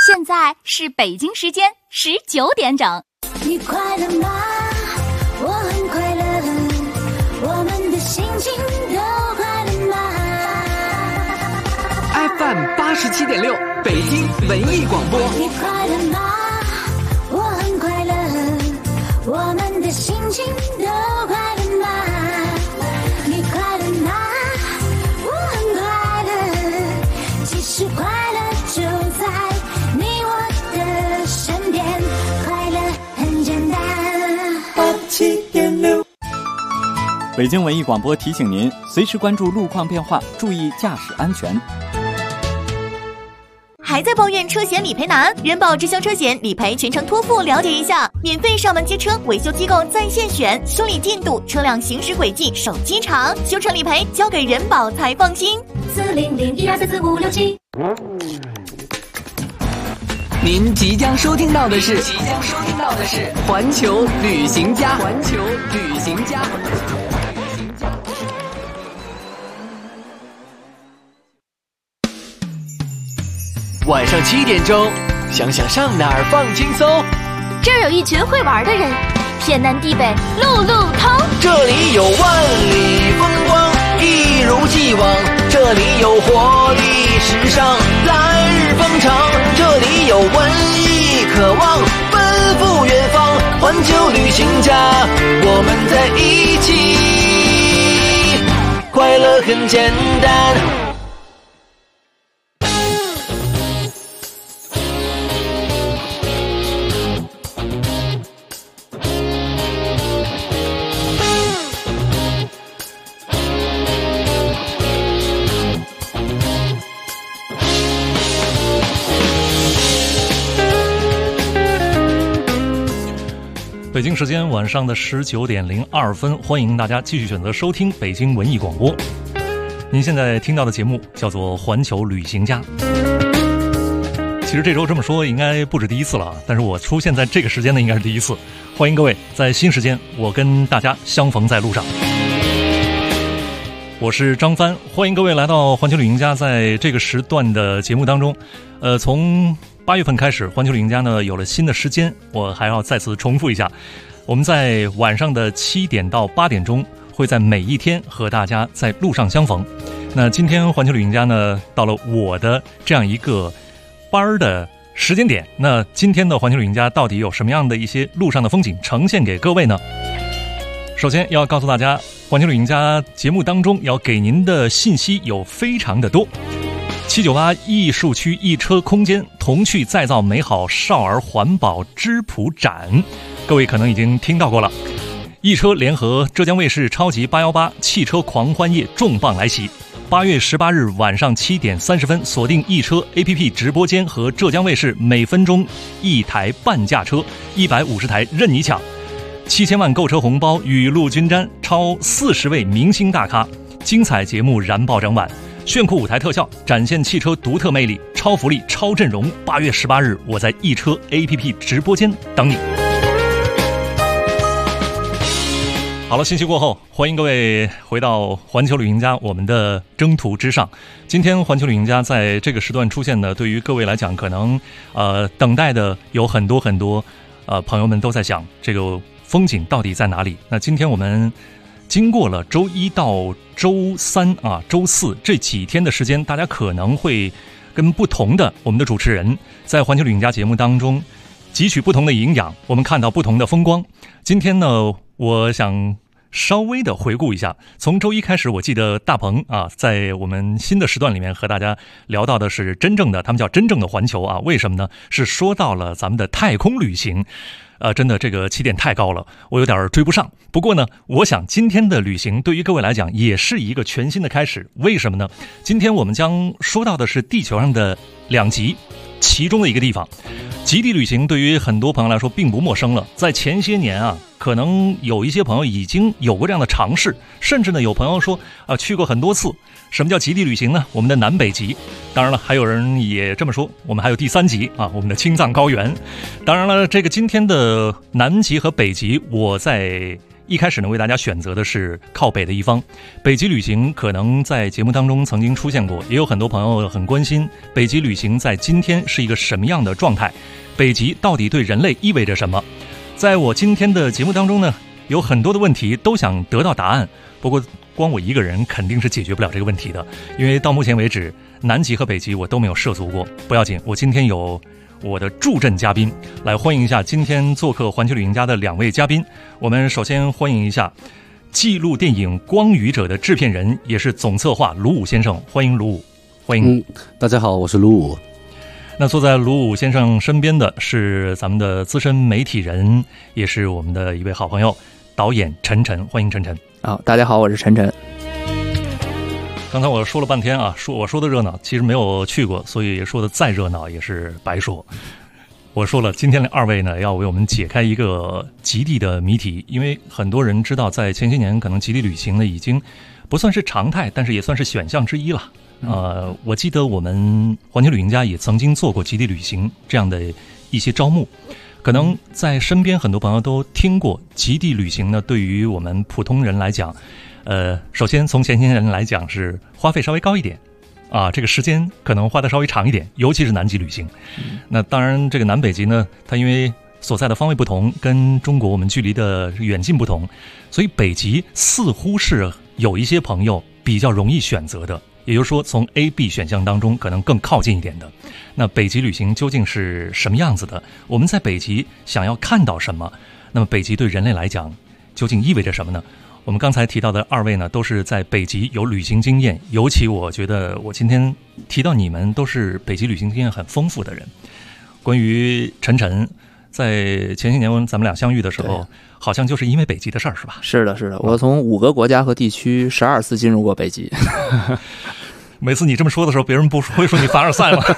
现在是北京时间19点整。 你快乐吗？我很快乐，我们的心情都快乐吗 ？FM 87.6，北京文艺广播。 你快乐吗？我很快乐，我们的心情都快乐吗？你快乐吗？我很快乐，其实快乐就在你我的身边，快乐很简单。87.6， 北京文艺广播提醒您，随时关注路况变化，注意驾驶安全。 还在抱怨车险理赔难？人保直销车险理赔全程托付，了解一下，免费上门接车，维修机构在线选，修理进度、车辆行驶轨迹、手机长，修成理赔交给人保才放心。 40012344567。 您即将收听到的是环球旅行家。晚上7点钟，想想上哪儿放轻松。 这儿有一群会玩的人，天南地北路路通。 这里有万里风光，一如既往。这里有活力时尚，来日方长。这里有文艺渴望，奔赴远方。环球旅行家，我们在一起，快乐很简单。 北京时间晚上的19点02分，欢迎大家继续选择收听北京文艺广播。您现在听到的节目叫做《环球旅行家》。其实这周这么说应该不止第一次了，但是我出现在这个时间呢，应该是第一次。欢迎各位在新时间，我跟大家相逢在路上。我是张帆，欢迎各位来到《环球旅行家》。在这个时段的节目当中，从8月份开始，环球旅行家呢有了新的时间，我还要再次重复一下，我们在晚上的7点到8点钟，会在每一天和大家在路上相逢。那今天环球旅行家呢到了我的这样一个班的时间点，那今天的环球旅行家到底有什么样的一些路上的风景呈现给各位呢？首先要告诉大家，环球旅行家节目当中要给您的信息有非常的多。798艺术区一车空间童趣再造美好少儿环保织谱展，各位可能已经听到过了。一车联合浙江卫视超级818汽车狂欢夜重磅来袭，8月18日晚上7点30分，锁定一车 APP 直播间和浙江卫视，每分钟一台半价车，150台任你抢，7000万购车红包雨露均沾，超40位明星大咖，精彩节目燃爆整晚，炫酷舞台特效展现汽车独特魅力，超福利超阵容。8月18日我在一车 APP 直播间等你。好了，信息过后，欢迎各位回到环球旅行家我们的征途之上。今天环球旅行家在这个时段出现呢，对于各位来讲可能等待的有很多朋友们都在想这个风景到底在哪里。那今天我们经过了周一到周三周四这几天的时间，大家可能会跟不同的我们的主持人在环球旅行家节目当中汲取不同的营养，我们看到不同的风光。今天呢，我想稍微的回顾一下，从周一开始，我记得大鹏在我们新的时段里面和大家聊到的是真正的，他们叫真正的环球为什么呢？是说到了咱们的太空旅行。真的这个起点太高了，我有点追不上。不过呢，我想今天的旅行对于各位来讲也是一个全新的开始。为什么呢？今天我们将说到的是地球上的2极，其中的一个地方。极地旅行对于很多朋友来说并不陌生了，在前些年可能有一些朋友已经有过这样的尝试，甚至呢有朋友说去过很多次。什么叫极地旅行呢？我们的南北极，当然了，还有人也这么说，我们还有第3极我们的青藏高原。当然了，这个今天的南极和北极，我在一开始呢，为大家选择的是靠北的一方。北极旅行可能在节目当中曾经出现过，也有很多朋友很关心北极旅行在今天是一个什么样的状态，北极到底对人类意味着什么。在我今天的节目当中呢，有很多的问题都想得到答案，不过光我一个人肯定是解决不了这个问题的，因为到目前为止南极和北极我都没有涉足过。不要紧，我今天有我的助阵嘉宾，来欢迎一下今天做客环球旅行家的2位嘉宾。我们首先欢迎一下纪录电影《光与者》的制片人，也是总策划卢武先生，欢迎卢武。欢迎。 大家好，我是卢武。 那坐在卢武先生身边的是咱们的资深媒体人，也是我们的一位好朋友，导演陈晨，欢迎陈晨。 大家好，我是陈晨。 刚才我说了半天啊，我说的热闹，其实没有去过，所以说的再热闹也是白说。我说了，今天2位呢要为我们解开一个极地的谜题，因为很多人知道，在前些年可能极地旅行呢已经不算是常态，但是也算是选项之一了。我记得我们环球旅行家也曾经做过极地旅行这样的一些招募，可能在身边很多朋友都听过极地旅行呢，对于我们普通人来讲。首先从前些年来讲是花费稍微高一点啊，这个时间可能花得稍微长一点，尤其是南极旅行。那当然这个南北极呢，它因为所在的方位不同，跟中国我们距离的远近不同，所以北极似乎是有一些朋友比较容易选择的，也就是说从 A、B 选项当中可能更靠近一点的。那北极旅行究竟是什么样子的？我们在北极想要看到什么？那么北极对人类来讲究竟意味着什么呢？我们刚才提到的2位呢，都是在北极有旅行经验，尤其我觉得我今天提到你们都是北极旅行经验很丰富的人。关于陈晨，在前些年咱们俩相遇的时候，好像就是因为北极的事儿，是吧？ 是的，是的，我从5个国家和地区12次进入过北极。 每次你这么说的时候，别人不会说你凡尔赛吗？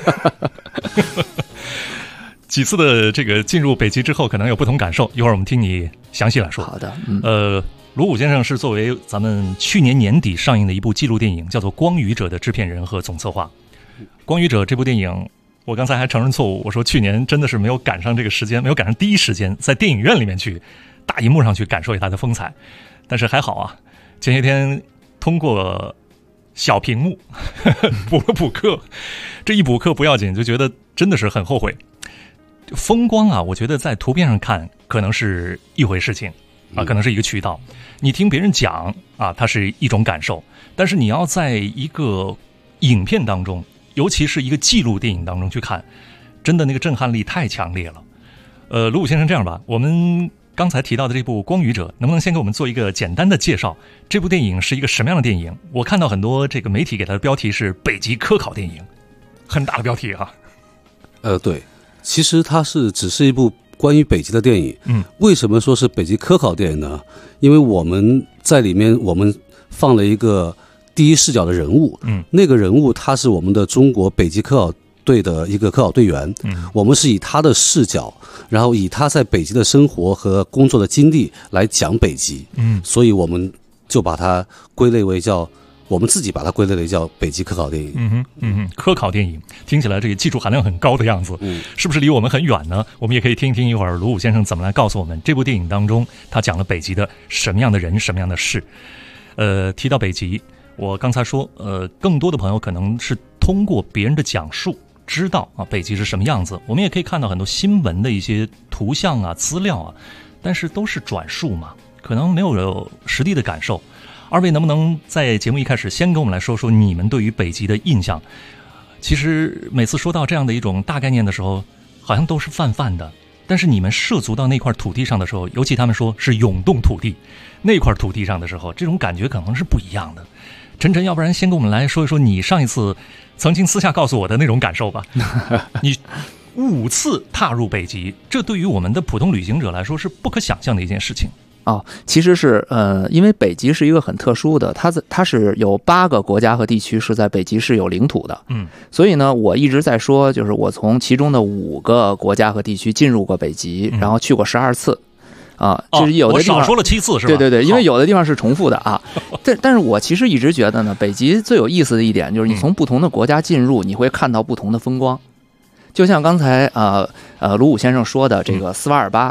几次的这个进入北极之后，可能有不同感受，一会儿我们听你详细来说。 好的。 卢武先生是作为咱们去年年底上映的一部纪录电影叫做《光与者》的制片人和总策划。《光与者》这部电影，我刚才还承认错误，我说去年真的是没有赶上这个时间，没有赶上第一时间在电影院里面去大荧幕上去感受一下它的风采。但是还好啊，前些天通过小屏幕补了补课，这一补课不要紧，就觉得真的是很后悔。风光啊，我觉得在图片上看可能是一回事情啊，可能是一个渠道，你听别人讲啊，它是一种感受。但是你要在一个影片当中，尤其是一个纪录电影当中去看，真的那个震撼力太强烈了。卢武先生，这样吧，我们刚才提到的这部《光与者》，能不能先给我们做一个简单的介绍？这部电影是一个什么样的电影？我看到很多这个媒体给它的标题是北极科考电影，很大的标题啊。 对，其实它只是一部关于北极的电影。为什么说是北极科考电影呢？因为我们在里面我们放了一个第一视角的人物，那个人物他是我们的中国北极科考队的一个科考队员，我们是以他的视角，然后以他在北极的生活和工作的经历来讲北极，所以我们就把它归类为我们自己把它归类为叫北极科考电影。 科考电影听起来这个技术含量很高的样子，是不是离我们很远呢？我们也可以听一听一会儿卢武先生怎么来告诉我们这部电影当中他讲了北极的什么样的人什么样的事。提到北极，我刚才说更多的朋友可能是通过别人的讲述知道啊北极是什么样子，我们也可以看到很多新闻的一些图像啊资料啊，但是都是转述嘛，可能没有实地的感受。2位能不能在节目一开始先跟我们来说说你们对于北极的印象？其实每次说到这样的一种大概念的时候，好像都是泛泛的，但是你们涉足到那块土地上的时候，尤其他们说是永冻土地，那块土地上的时候，这种感觉可能是不一样的。陈晨，要不然先跟我们来说一说你上一次曾经私下告诉我的那种感受吧。你5次踏入北极，这对于我们的普通旅行者来说是不可想象的一件事情。 其实是因为北极是一个很特殊的，它是有8个国家和地区是在北极是有领土的，所以呢，我一直在说，就是我从其中的5个国家和地区进入过北极，然后去过12次。就是有的地方我少说了7次是吧？ 对，因为有的地方是重复的啊。但是我其实一直觉得呢，北极最有意思的一点就是你从不同的国家进入，你会看到不同的风光。就像刚才卢武先生说的，这个斯瓦尔巴。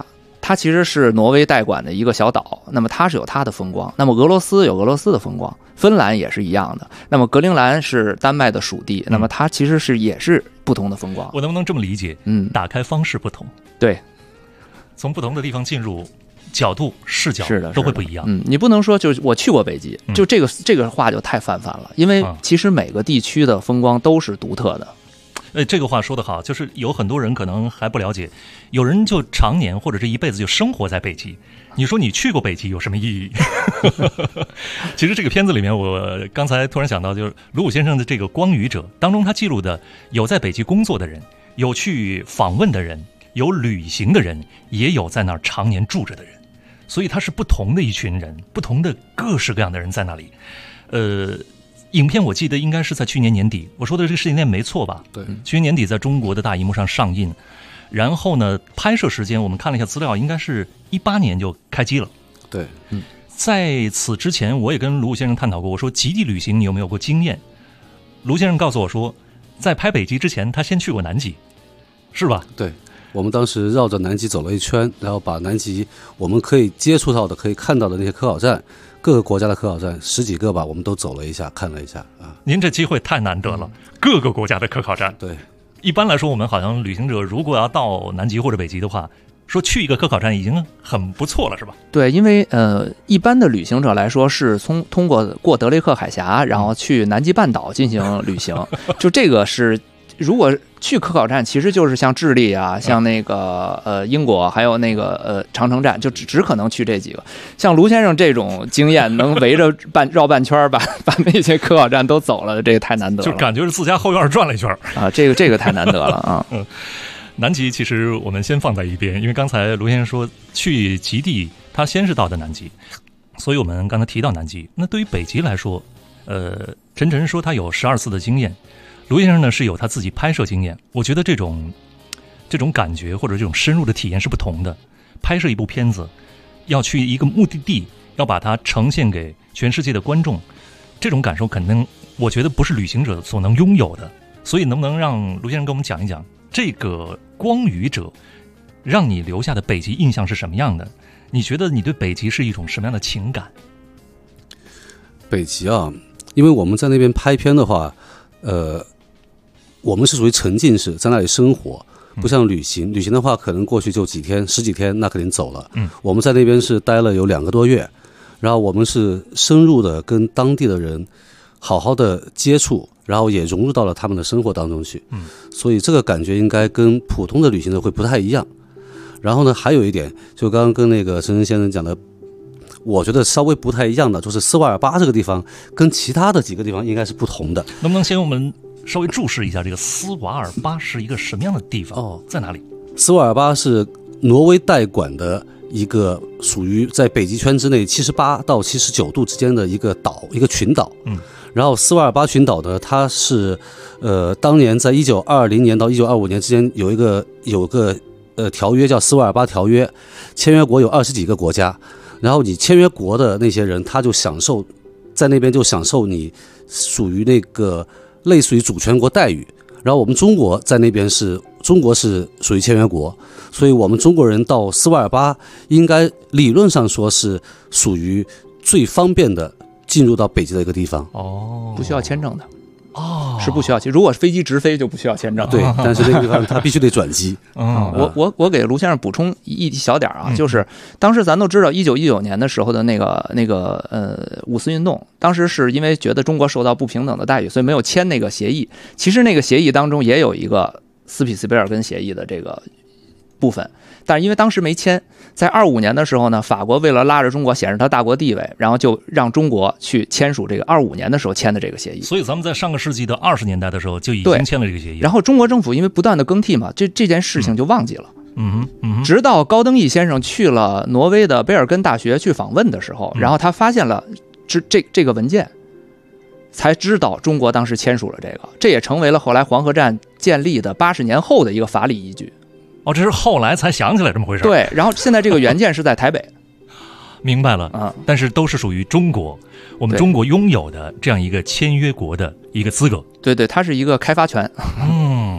它其实是挪威代管的一个小岛，那么它是有它的风光。那么俄罗斯有俄罗斯的风光，芬兰也是一样的。那么格陵兰是丹麦的属地，那么它其实也是不同的风光。 我能不能这么理解？打开方式不同， 对， 从不同的地方进入。角度视角是的都会不一样。 你不能说就是我去过北极，就这个话就太泛泛了，因为其实每个地区的风光都是独特的。 这个话说得好，就是有很多人可能还不了解，有人就常年或者是一辈子就生活在北极。你说你去过北极有什么意义？其实这个片子里面，我刚才突然想到，就是鲁武先生的这个《光与者》当中，他记录的有在北极工作的人，有去访问的人，有旅行的人，也有在那儿常年住着的人。所以他是不同的一群人，不同的各式各样的人在那里。影片我记得应该是在去年年底，我说的这个时间点没错吧？ 对， 去年年底在中国的大荧幕上上映。然后呢，拍摄时间我们看了一下资料，应该是18年就开机了。 对， 在此之前，我也跟卢先生探讨过，我说极地旅行你有没有过经验？卢先生告诉我说，在拍北极之前，他先去过南极，是吧？ 对。我们当时绕着南极走了一圈，然后把南极我们可以接触到的、可以看到的那些科考站，各个国家的科考站10几个吧，我们都走了一下，看了一下啊。 您这机会太难得了，各个国家的科考站。 对， 一般来说，我们好像旅行者如果要到南极或者北极的话，说去一个科考站已经很不错了，是吧？ 对，因为一般的旅行者来说是通过德雷克海峡，然后去南极半岛进行旅行，就这个是。如果去科考站，其实就是像智利啊，像那个英国，还有那个长城站，就只可能去这几个。像卢先生这种经验，能围着绕半圈把那些科考站都走了，这个太难得了。 就感觉是自家后院转了一圈啊，这个太难得了啊。 南极其实我们先放在一边，因为刚才卢先生说去极地，他先是到的南极，所以我们刚才提到南极。那对于北极来说，陈晨说他有12次的经验。卢先生呢是有他自己拍摄经验，我觉得这种感觉或者这种深入的体验是不同的。拍摄一部片子，要去一个目的地，要把它呈现给全世界的观众，这种感受可能我觉得不是旅行者所能拥有的。所以能不能让卢先生跟我们讲一讲这个光与者让你留下的北极印象是什么样的？你觉得你对北极是一种什么样的情感？ 北极啊，因为我们在那边拍片的话，我们是属于沉浸式，在那里生活，不像旅行。旅行的话，可能过去就几天、10几天，那肯定走了。我们在那边是待了有2个多月，然后我们是深入的跟当地的人好好的接触，然后也融入到了他们的生活当中去。所以这个感觉应该跟普通的旅行者会不太一样。然后呢，还有一点，就刚刚跟那个陈晨先生讲的，我觉得稍微不太一样的，就是斯瓦尔巴这个地方跟其他的几个地方应该是不同的。 能不能先我们稍微注释一下这个斯瓦尔巴是一个什么样的地方？在哪里？ 斯瓦尔巴是挪威代管的一个属于在北极圈之内78到79度之间的一个岛，一个群岛。然后斯瓦尔巴群岛呢，它是当年在1920年到1925年之间有个条约叫斯瓦尔巴条约，签约国有20几个国家。然后你签约国的那些人，他就享受在那边就享受你属于那个类似于主权国待遇。然后我们中国在那边中国是属于签约国，所以我们中国人到斯瓦尔巴应该理论上说是属于最方便的进入到北极的一个地方。 不需要签证的。是不需要签，如果飞机直飞就不需要签证。 对，但是那个地方它必须得转机。 我给卢先生补充一小点啊，就是当时咱都知道1919年的时候的那个五四运动，当时是因为觉得中国受到不平等的待遇，所以没有签那个协议。其实那个协议当中也有一个斯匹茨贝尔根协议的这个部分，但是因为当时没签，在25年的时候呢，法国为了拉着中国显示他大国地位，然后就让中国去签署这个25年的时候签的这个协议。 所以咱们在上个世纪的20年代的时候就已经签了这个协议。 然后中国政府因为不断的更替嘛，这件事情就忘记了。直到高登义先生去了挪威的贝尔根大学去访问的时候，然后他发现了这个文件，才知道中国当时签署了这个，这也成为了后来黄河站建立的80年后的一个法理依据。 这是后来才想起来这么回事。 对，然后现在这个原件是在台北。 明白了但是都是属于中国，我们中国拥有的这样一个签约国的一个资格。 对，它是一个开发权。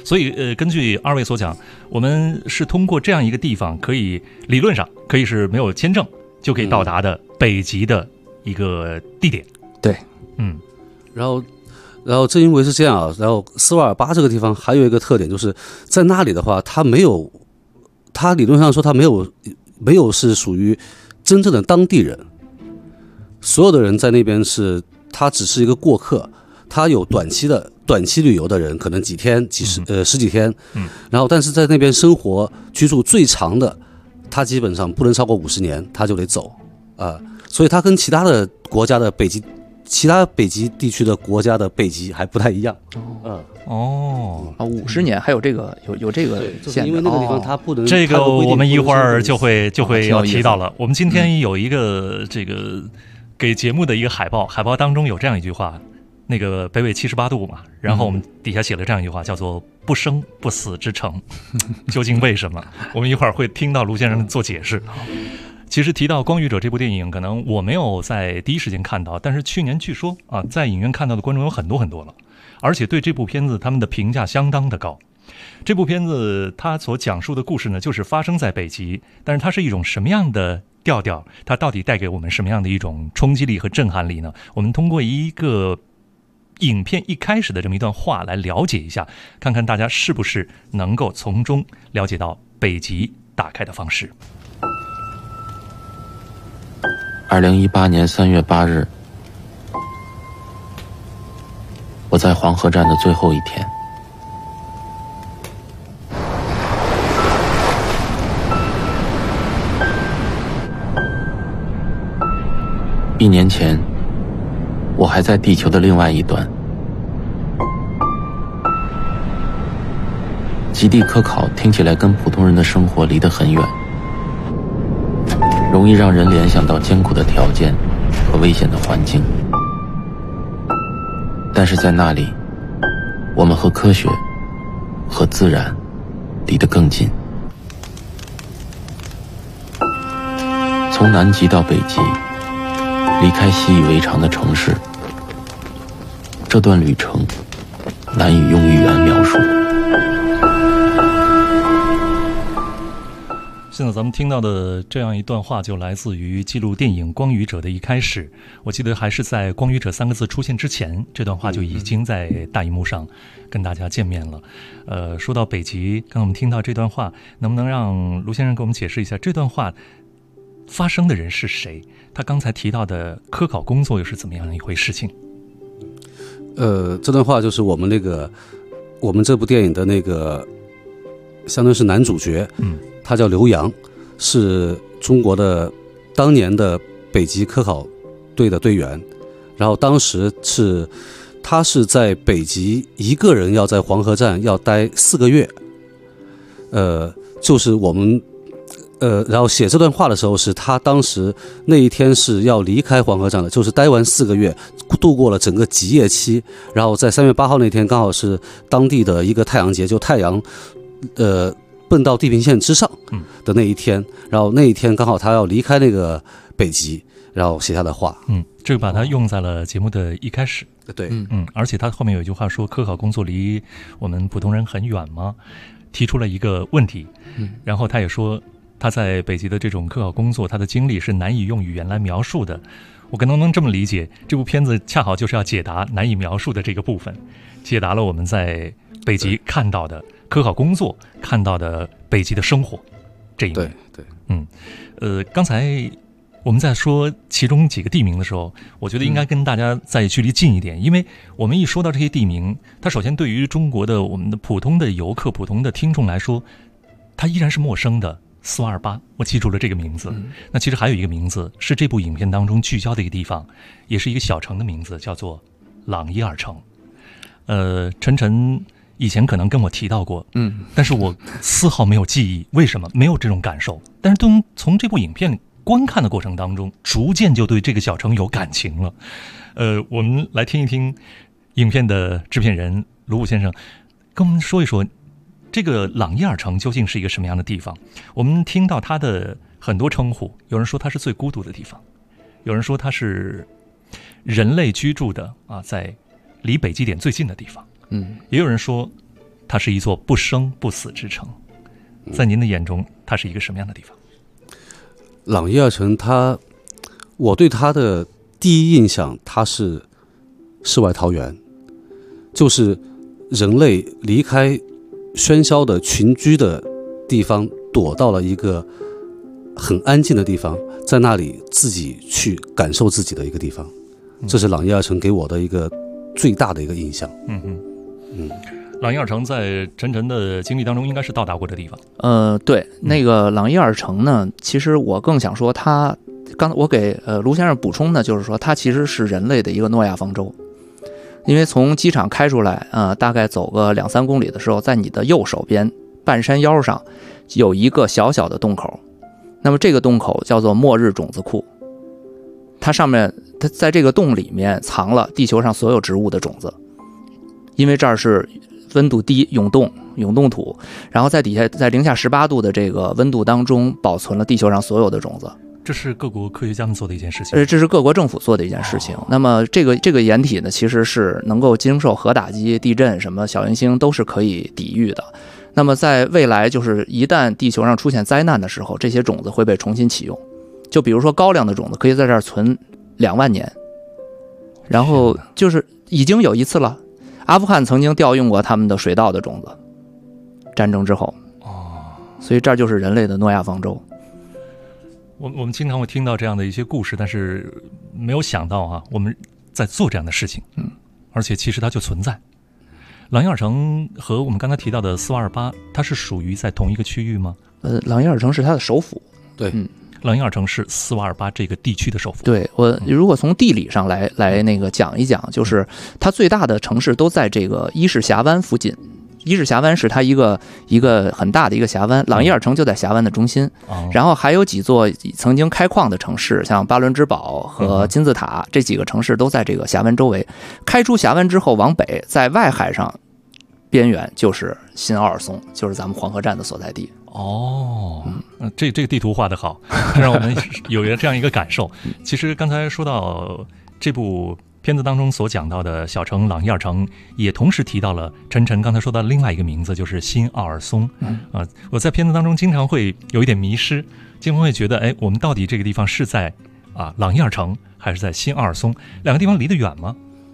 所以根据二位所讲，我们是通过这样一个地方，可以理论上可以是没有签证就可以到达的北极的一个地点。 对， 然后正因为是这样啊，然后斯瓦尔巴这个地方还有一个特点，就是在那里的话，它理论上说它没有是属于真正的当地人，所有的人在那边他只是一个过客，他有短期旅游的人，可能几天、十几天，然后但是在那边生活居住最长的，他基本上不能超过50年，他就得走啊，所以他跟其他的国家的其他北极地区的国家的北极还不太一样。 50年还有这个有这个限制， 因为那个地方它不能。 这个我们一会儿就会要提到了。我们今天有一个这个给节目的一个海报当中有这样一句话，那个北纬78度嘛，然后我们底下写了这样一句话，叫做“不生不死之城”，究竟为什么？我们一会儿会听到卢先生做解释。其实提到《光与者》这部电影，可能我没有在第一时间看到，但是去年据说啊，在影院看到的观众有很多很多了，而且对这部片子他们的评价相当的高。这部片子它所讲述的故事呢，就是发生在北极，但是它是一种什么样的调调？它到底带给我们什么样的一种冲击力和震撼力呢？我们通过一个影片一开始的这么一段话来了解一下，看看大家是不是能够从中了解到北极打开的方式。 2018年3月8日，我在黄河站的最后一天。1年前，我还在地球的另外一端。极地科考听起来跟普通人的生活离得很远，容易让人联想到艰苦的条件和危险的环境。但是在那里，我们和科学和自然离得更近。从南极到北极，离开习以为常的城市，这段旅程难以用语言描述。 现在咱们听到的这样一段话，就来自于记录电影《光与者》的一开始。我记得还是在“光与者”3个字出现之前，这段话就已经在大荧幕上跟大家见面了。说到北极，刚刚我们听到这段话，能不能让卢先生给我们解释一下这段话发生的人是谁？他刚才提到的科考工作又是怎么样的一回事情？ 这段话就是我们这部电影的那个，相当于是男主角，他叫刘洋，是中国的当年的北极科考队的队员。然后当时他是在北极一个人要在黄河站要待4个月，就是我们。然后写这段话的时候，是他当时那一天是要离开黄河站的，就是待完4个月，度过了整个极夜期，然后在3月8号那天刚好是当地的一个太阳节，就太阳奔到地平线之上的那一天，然后那一天刚好他要离开那个北极，然后写下的话。 这个把它用在了节目的一开始。 对， 而且他后面有一句话说，科考工作离我们普通人很远吗？提出了一个问题。然后他也说他在北极的这种科考工作，他的经历是难以用语言来描述的。我可能这么理解，这部片子恰好就是要解答难以描述的这个部分，解答了我们在北极看到的科考工作，看到的北极的生活这一面。对，刚才我们在说其中几个地名的时候，我觉得应该跟大家再距离近一点，因为我们一说到这些地名，它首先对于中国的我们的普通的游客、普通的听众来说，它依然是陌生的。斯瓦尔巴，我记住了这个名字。那其实还有一个名字是这部影片当中聚焦的一个地方，也是一个小城的名字，叫做朗伊尔城。晨以前可能跟我提到过，但是我丝毫没有记忆，为什么没有这种感受？但是从这部影片观看的过程当中，逐渐就对这个小城有感情了。我们来听一听影片的制片人卢武先生跟我们说一说。这个朗伊尔城究竟是一个什么样的地方？我们听到它的很多称呼，有人说它是最孤独的地方，有人说它是人类居住的在离北极点最近的地方，也有人说它是一座不生不死之城。在您的眼中，它是一个什么样的地方？ 朗伊尔城我对它的第一印象，它是世外桃源，就是人类离开喧嚣的群居的地方，躲到了一个很安静的地方，在那里自己去感受自己的一个地方。这是朗伊尔城给我的一个最大的一个印象。 朗伊尔城在晨晨的经历当中应该是到达过的地方。 对，那个朗伊尔城呢，其实我更想说刚才我给卢先生补充的就是说，它其实是人类的一个诺亚方舟。因为从机场开出来，大概走个2-3公里的时候，在你的右手边半山腰上有一个小小的洞口，那么这个洞口叫做末日种子库。它在这个洞里面藏了地球上所有植物的种子，因为这儿是温度低、永冻土，然后在底下在零下18度的这个温度当中保存了地球上所有的种子。 这是各国科学家们做的一件事情。 这是各国政府做的一件事情。那么这个掩体呢，其实是能够经受核打击、地震、什么小行星都是可以抵御的。那么在未来，就是一旦地球上出现灾难的时候，这些种子会被重新启用。就比如说高粱的种子可以在这儿存2万年，然后就是已经有一次了，阿富汗曾经调用过他们的水稻的种子，战争之后。所以这就是人类的诺亚方舟。 我们经常会听到这样的一些故事，但是没有想到我们在做这样的事情。而且其实它就存在。朗伊尔城和我们刚才提到的斯瓦尔巴，它是属于在同一个区域吗？ 朗伊尔城是它的首府。 对， 朗伊尔城是斯瓦尔巴这个地区的首府。 对，我如果从地理上来那个讲一讲，就是它最大的城市都在这个伊势峡湾附近。伊势峡湾是它一个很大的一个峡湾，朗伊尔城就在峡湾的中心。然后还有几座曾经开矿的城市，像巴伦支堡和金字塔，这几个城市都在这个峡湾周围。开出峡湾之后往北，在外海上边缘就是新奥尔松，就是咱们黄河站的所在地。 这个地图画得好，让我们有这样一个感受。其实刚才说到这部片子当中所讲到的小城朗伊尔城，也同时提到了晨晨刚才说到的另外一个名字，就是新奥尔松。我在片子当中经常会有一点迷失，经常会觉得，我们到底这个地方是在朗伊尔城还是在新奥尔松？两个地方离得远吗？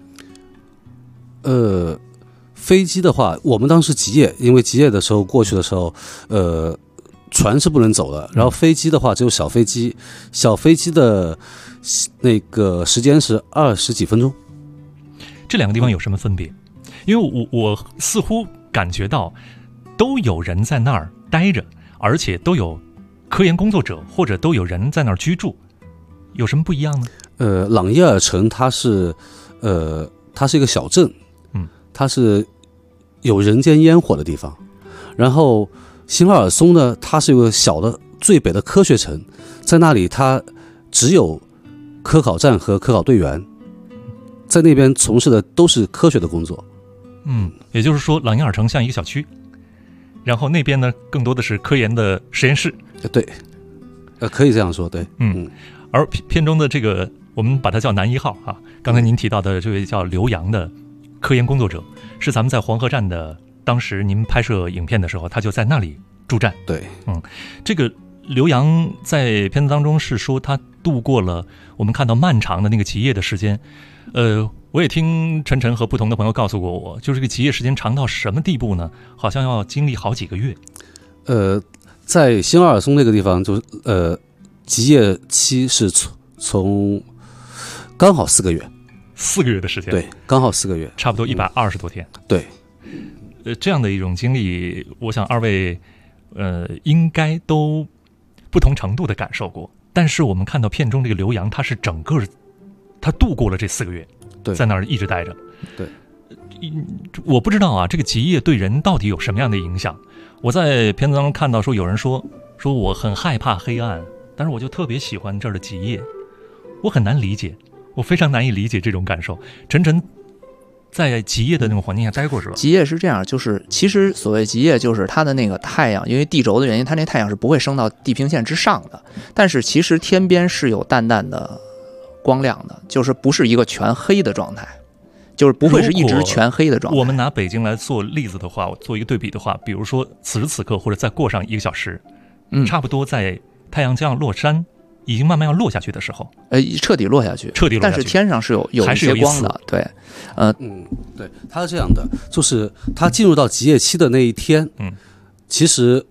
飞机的话，我们当时极夜，因为极夜的时候过去的时候，船是不能走的。然后飞机的话只有小飞机，小飞机的那个时间是20几分钟。 这两个地方有什么分别？因为我似乎感觉到都有人在那儿待着，而且都有科研工作者或者都有人在那儿居住，有什么不一样呢？ 朗伊尔城它是一个小镇，它是有人间烟火的地方。然后新奥尔松呢，它是一个小的最北的科学城，在那里它只有科考站和科考队员，在那边从事的都是科学的工作。 也就是说朗伊尔城像一个小区，然后那边呢更多的是科研的实验室。 对，可以这样说，对。 而片中的这个我们把它叫男1号刚才您提到的这位叫刘洋的科研工作者，是咱们在黄河站的当时您拍摄影片的时候，他就在那里驻站。 对， 这个刘洋在片子当中是说他度过了我们看到漫长的那个极夜的时间。我也听晨晨和不同的朋友告诉过我，就是这个极夜时间长到什么地步呢？好像要经历好几个月。 在新奥尔松那个地方，就是极夜期是从刚好4个月 ，4个月的时间。 对，刚好4个月， 差不多120多天。 对， 这样的一种经历，我想二位应该都不同程度的感受过。但是我们看到片中这个刘洋，他度过了这4个月， 对， 在那儿一直待着。 对， 我不知道这个极夜对人到底有什么样的影响。我在片子当中看到说有人说我很害怕黑暗，但是我就特别喜欢这儿的极夜。我很难理解，我非常难以理解这种感受。晨晨在极夜的那种环境下待过是吧？ 极夜是这样，就是其实所谓极夜，就是它的那个太阳，因为地轴的原因，它那太阳是不会升到地平线之上的。但是其实天边是有淡淡的光亮的，就是不是一个全黑的状态。 就是不会是一直全黑的状态。 我们拿北京来做例子的话，做一个对比的话，比如说此时此刻或者再过上1个小时，差不多在太阳将要落山，已经慢慢要落下去的时候， 彻底落下去，但是天上是有一些光的，对， 对，它是这样的，就是它进入到极夜期的那一天，其实，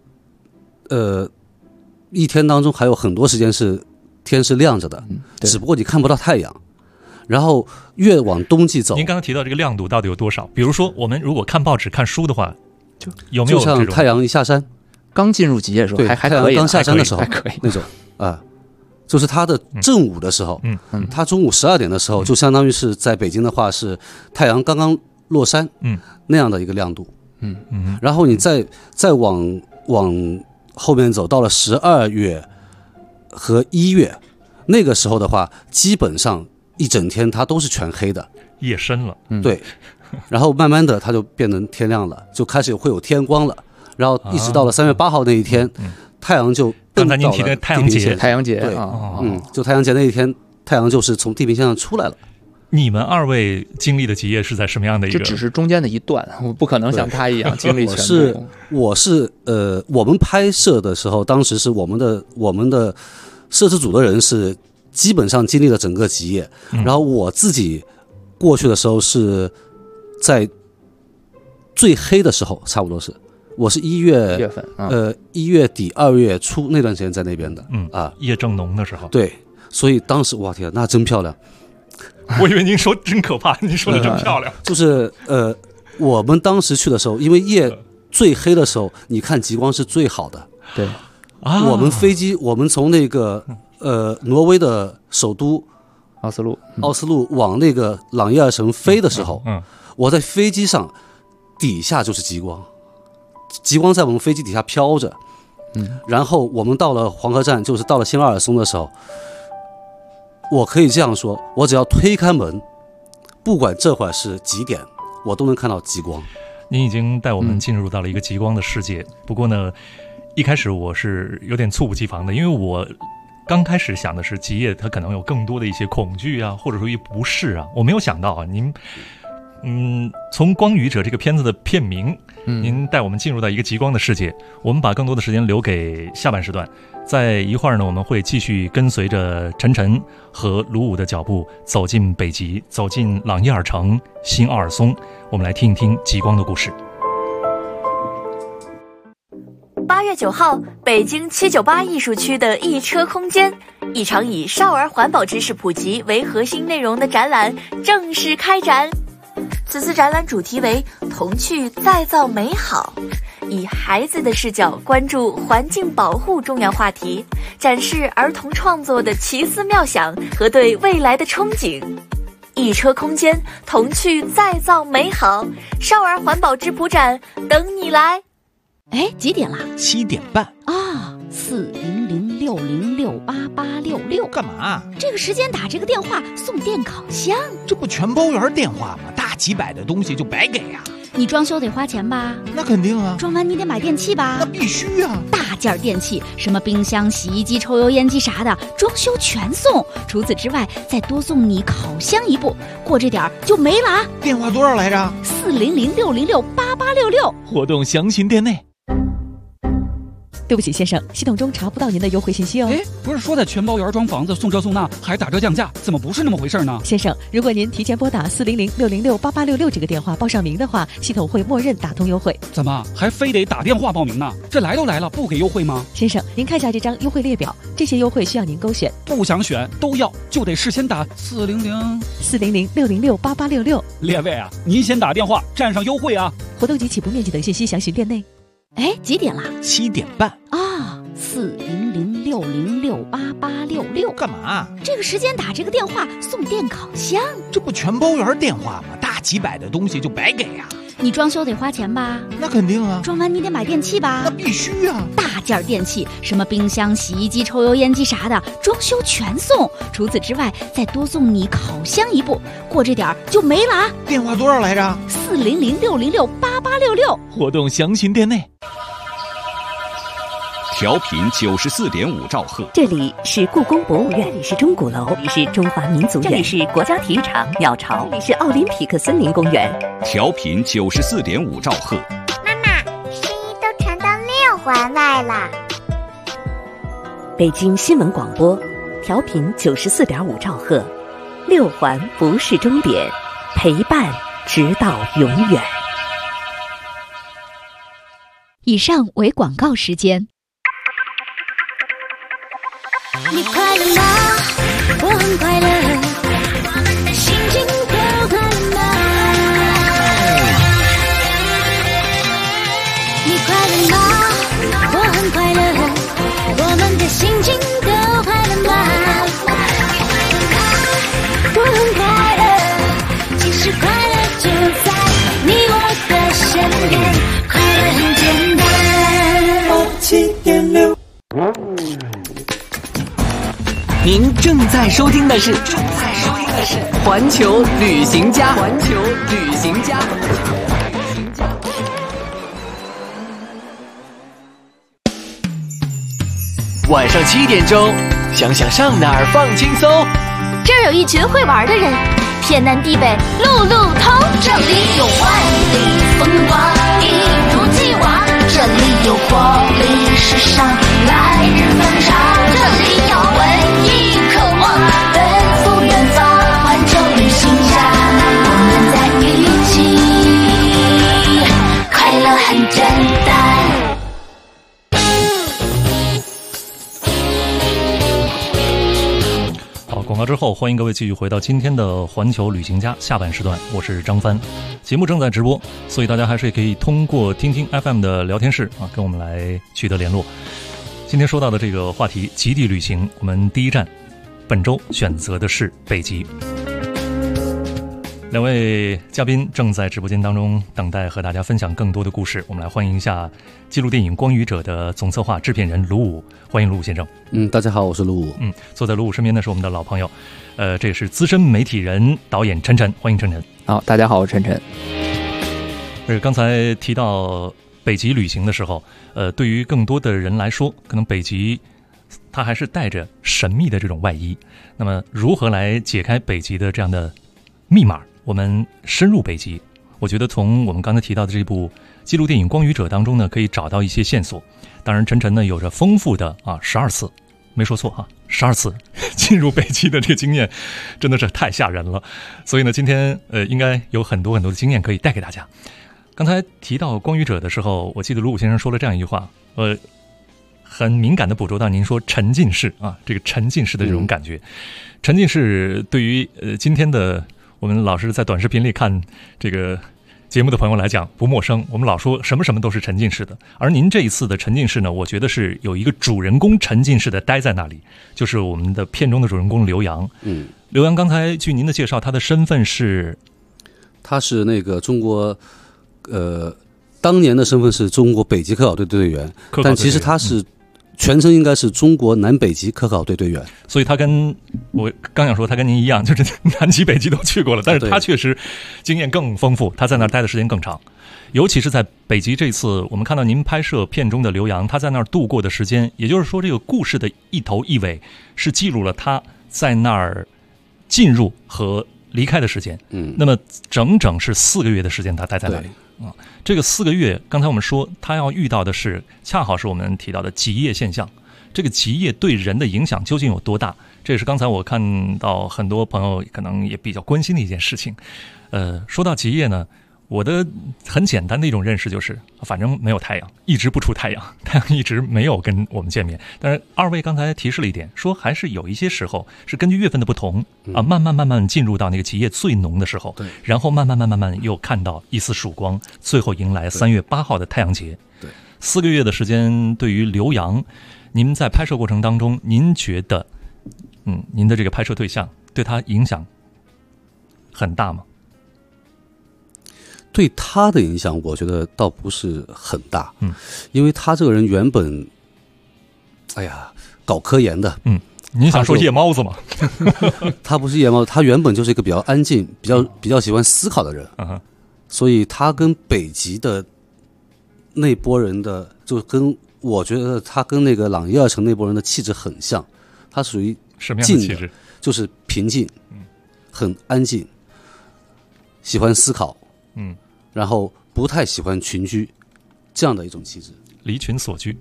一天当中还有很多时间是天是亮着的，只不过你看不到太阳。然后越往冬季走， 您刚刚提到这个亮度到底有多少？比如说，我们如果看报纸、看书的话，就有没有就像太阳一下山， 刚进入极夜的时候，还可以， 刚下山的时候， 还可以那种啊，就是它的正午的时候，它中午12点的时候，就相当于是在北京的话是太阳刚刚落山，那样的一个亮度，然后你再往后面走，到了12月和1月，那个时候的话，基本上一整天它都是全黑的， 夜深了， 对，然后慢慢的它就变成天亮了，就开始会有天光了，然后一直到了3月8号那一天，太阳就刚才您提的太阳节， 对，就太阳节那一天，太阳就是从地平线上出来了。 你们2位经历的极夜是在什么样的一个？ 这只是中间的一段，我不可能像他一样经历全部。 我们拍摄的时候，当时是我们的摄制组的人是基本上经历了整个极夜，然后我自己过去的时候是在最黑的时候，差不多是我是1月份 ，1月底2月初那段时间在那边的， 夜正浓的时候， 对，所以当时哇天，那真漂亮。 我以为您说真可怕，您说的真漂亮。 就是我们当时去的时候，因为夜最黑的时候，你看极光是最好的。 对， 我们从那个挪威的首都奥斯陆往那个朗耶尔城飞的时候，我在飞机上底下就是极光，极光在我们飞机底下飘着。然后我们到了黄河站，就是到了新奥尔松的时候。我可以这样说，我只要推开门，不管这会儿是几点，我都能看到极光。 您已经带我们进入到了一个极光的世界，不过呢，一开始我是有点猝不及防的，因为我刚开始想的是极夜它可能有更多的一些恐惧啊，或者说一不适啊，我没有想到啊，您从《光与者》这个片子的片名，您带我们进入到一个极光的世界，我们把更多的时间留给下半时段。在一会儿呢，我们会继续跟随着晨晨和卢武的脚步走进北极，走进朗耶尔城、新奥尔松，我们来听一听极光的故事。 8月9号，北京798艺术区的一车空间，一场以少儿环保知识普及为核心内容的展览正式开展。此次展览主题为童趣再造美好，以孩子的视角关注环境保护重要话题，展示儿童创作的奇思妙想和对未来的憧憬。一车空间，童趣再造美好，少儿环保质朴展等你来。 哎，几点了 ？7点半啊！40060688866， 干嘛？ 这个时间打这个电话送电烤箱， 这不全包圆电话吗？大几百的东西就白给呀！ 你装修得花钱吧？ 那肯定啊！ 装完你得买电器吧？ 那必须啊！ 大件电器，什么冰箱、洗衣机、抽油烟机啥的，装修全送。除此之外，再多送你烤箱一部，过这点就没了啊！ 电话多少来着 ？40060688866， 活动详情店内。 对不起，先生，系统中查不到您的优惠信息哦。 哎，不是说的全包圆装房子送这送那，还打折降价，怎么不是那么回事呢？ 先生，如果您提前拨打40060688866这个电话报上名的话，系统会默认打通优惠。 怎么还非得打电话报名呢？这来都来了，不给优惠吗？ 先生，您看下这张优惠列表，这些优惠需要您勾选。 不想选都要，就得事先打 40060688866。 列位啊，您先打电话占上优惠啊！ 活动及起步面积等信息详询店内。 哎，几点了 ？7点半啊！40060688866， 干嘛？ 这个时间打这个电话送电烤箱， 这不全包圆电话吗？大几百的东西就白给呀！ 你装修得花钱吧？ 那肯定啊！ 装完你得买电器吧？ 那必须啊！ 大件电器，什么冰箱、洗衣机、抽油烟机啥的，装修全送。除此之外，再多送你烤箱一部，过这点就没了啊！ 电话多少来着 ？40060688866， 活动详情店内。 调频94.5兆赫。 这里是故宫博物院，这里是钟鼓楼，这里是中华民族院，这里是国家体育场鸟巢，这里是奥林匹克森林公园。 调频94.5兆赫。 妈妈，声音都传到6环外了。 北京新闻广播，调频94.5兆赫，6环不是终点，陪伴直到永远。 以上为广告时间。 你快乐吗？我很快乐，心情都快乐吗？你快乐吗？我很快乐，我们的心情都快乐吗？我很快乐，其实快乐就在你我的身边，快乐很简单。87.6。 您正在收听的是环球旅行家。环球旅行家。晚上7点钟，想想上哪儿放轻松。 这儿有一群会玩的人，天南地北路路通。 这里有万里风光，一如既往。这里有活力时尚，来日方长。这里有文艺渴望，奔赴远方。环球旅行家，我们在一起，快乐很简单。 广告之后，欢迎各位继续回到今天的环球旅行家下半时段，我是张帆。节目正在直播，所以大家还是可以通过听听 FM 的聊天室跟我们来取得联络。今天说到的这个话题，极地旅行，我们第一站本周选择的是北极。两位嘉宾正在直播间当中等待和大家分享更多的故事，我们来欢迎一下纪录电影《光与者》的总策划制片人卢武，欢迎卢武先生。 大家好，我是卢武。 坐在卢武身边的是我们的老朋友，这也是资深媒体人、导演陈晨，欢迎陈晨。 好，大家好，我是陈晨。 刚才提到北极旅行的时候，对于更多的人来说，可能北极它还是带着神秘的这种外衣。那么，如何来解开北极的这样的密码？我们深入北极，我觉得从我们刚才提到的这部纪录电影《光与者》当中呢，可以找到一些线索。当然，陈晨呢有着丰富的12次，没说错12次进入北极的这个经验，真的是太吓人了。所以呢，今天应该有很多很多的经验可以带给大家。刚才提到《光与者》的时候，我记得卢武先生说了这样一句话，很敏感的捕捉到您说沉浸式这个沉浸式的这种感觉。沉浸式对于今天的我们老是在短视频里看这个节目的朋友来讲不陌生，我们老说什么什么都是沉浸式的，而您这一次的沉浸式呢，我觉得是有一个主人公沉浸式的待在那里，就是我们的片中的主人公刘洋。刘洋刚才据您的介绍，他的身份是， 他是那个中国当年的身份是中国北极科考队队员，但其实他是全称应该是中国南北极科考队队员， 所以他跟我刚想说他跟您一样，就是南极北极都去过了，但是他确实经验更丰富，他在那儿待的时间更长。尤其是在北极这次，我们看到您拍摄片中的刘洋，他在那儿度过的时间，也就是说这个故事的一头一尾是记录了他在那儿进入和离开的时间。那么整整是4个月的时间他待在那里。这个4个月，刚才我们说他要遇到的是恰好是我们提到的极夜现象，这个极夜对人的影响究竟有多大，这也是刚才我看到很多朋友可能也比较关心的一件事情。说到极夜呢，我的很简单的一种认识就是，反正没有太阳，一直不出太阳，太阳一直没有跟我们见面。但是二位刚才提示了一点，说还是有一些时候是根据月份的不同慢慢进入到那个极夜最浓的时候，然后慢慢又看到一丝曙光，最后迎来3月8号的太阳节。4个月的时间，对于刘洋，您在拍摄过程当中，您觉得您的这个拍摄对象对他影响很大吗？ 对他的影响，我觉得倒不是很大。因为他这个人原本，搞科研的。 你想说夜猫子吗？ 他不是夜猫子，他原本就是一个比较安静、比较喜欢思考的人。所以他跟北极的那波人的，就跟我觉得他跟那个朗一二城那波人的气质很像，他属于什么样的气质？ 就是平静，很安静，喜欢思考，然后不太喜欢群居，这样的一种气质。 离群所居。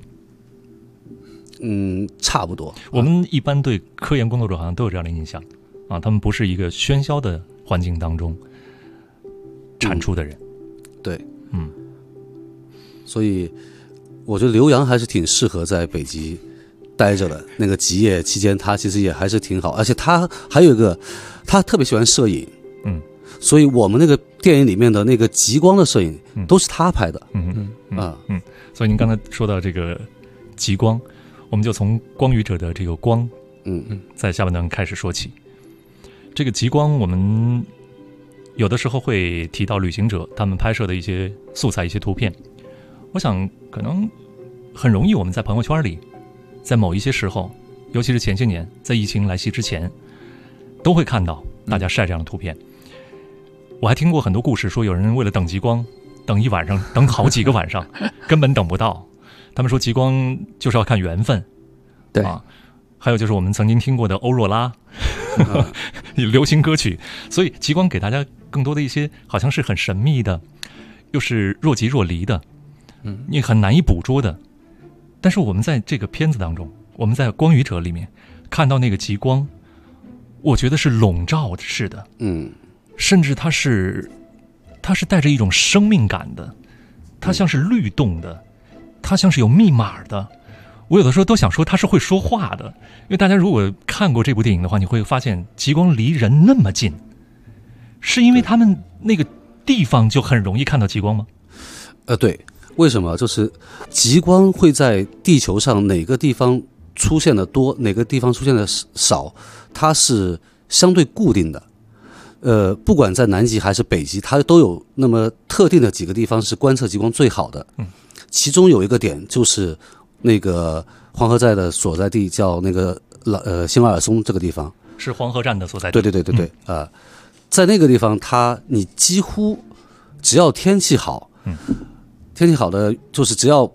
差不多。 我们一般对科研工作者好像都有这样的印象啊，他们不是一个喧嚣的环境当中产出的人。 对，所以我觉得刘洋还是挺适合在北极待着的。那个极夜期间，他其实也还是挺好，而且他还有一个，他特别喜欢摄影，所以我们那个电影里面的那个极光的摄影都是他拍的。 所以您刚才说到这个极光，我们就从光语者的这个光，在下半段开始说起。这个极光，我们有的时候会提到旅行者他们拍摄的一些素材、一些图片。我想可能很容易我们在朋友圈里，在某一些时候，尤其是前些年在疫情来袭之前，都会看到大家晒这样的图片。我还听过很多故事，说有人为了等极光，等一晚上，等好几个晚上，根本等不到。他们说极光就是要看缘分， 对啊。还有就是我们曾经听过的欧若拉，流行歌曲。所以极光给大家更多的一些好像是很神秘的，又是若即若离的，你很难以捕捉的。但是我们在这个片子当中，我们在光语者里面看到那个极光，我觉得是笼罩式的，甚至它是带着一种生命感的，它像是律动的，它像是有密码的。我有的时候都想说它是会说话的，因为大家如果看过这部电影的话，你会发现极光离人那么近，是因为他们那个地方就很容易看到极光吗？ 对，为什么？就是极光会在地球上哪个地方出现的多，哪个地方出现的少，它是相对固定的。不管在南极还是北极，它都有那么特定的几个地方是观测极光最好的。其中有一个点就是那个黄河寨的所在地，叫那个新瓦尔松这个地方， 是黄河站的所在地。 对，在那个地方，你几乎只要天气好，天气好的就是只要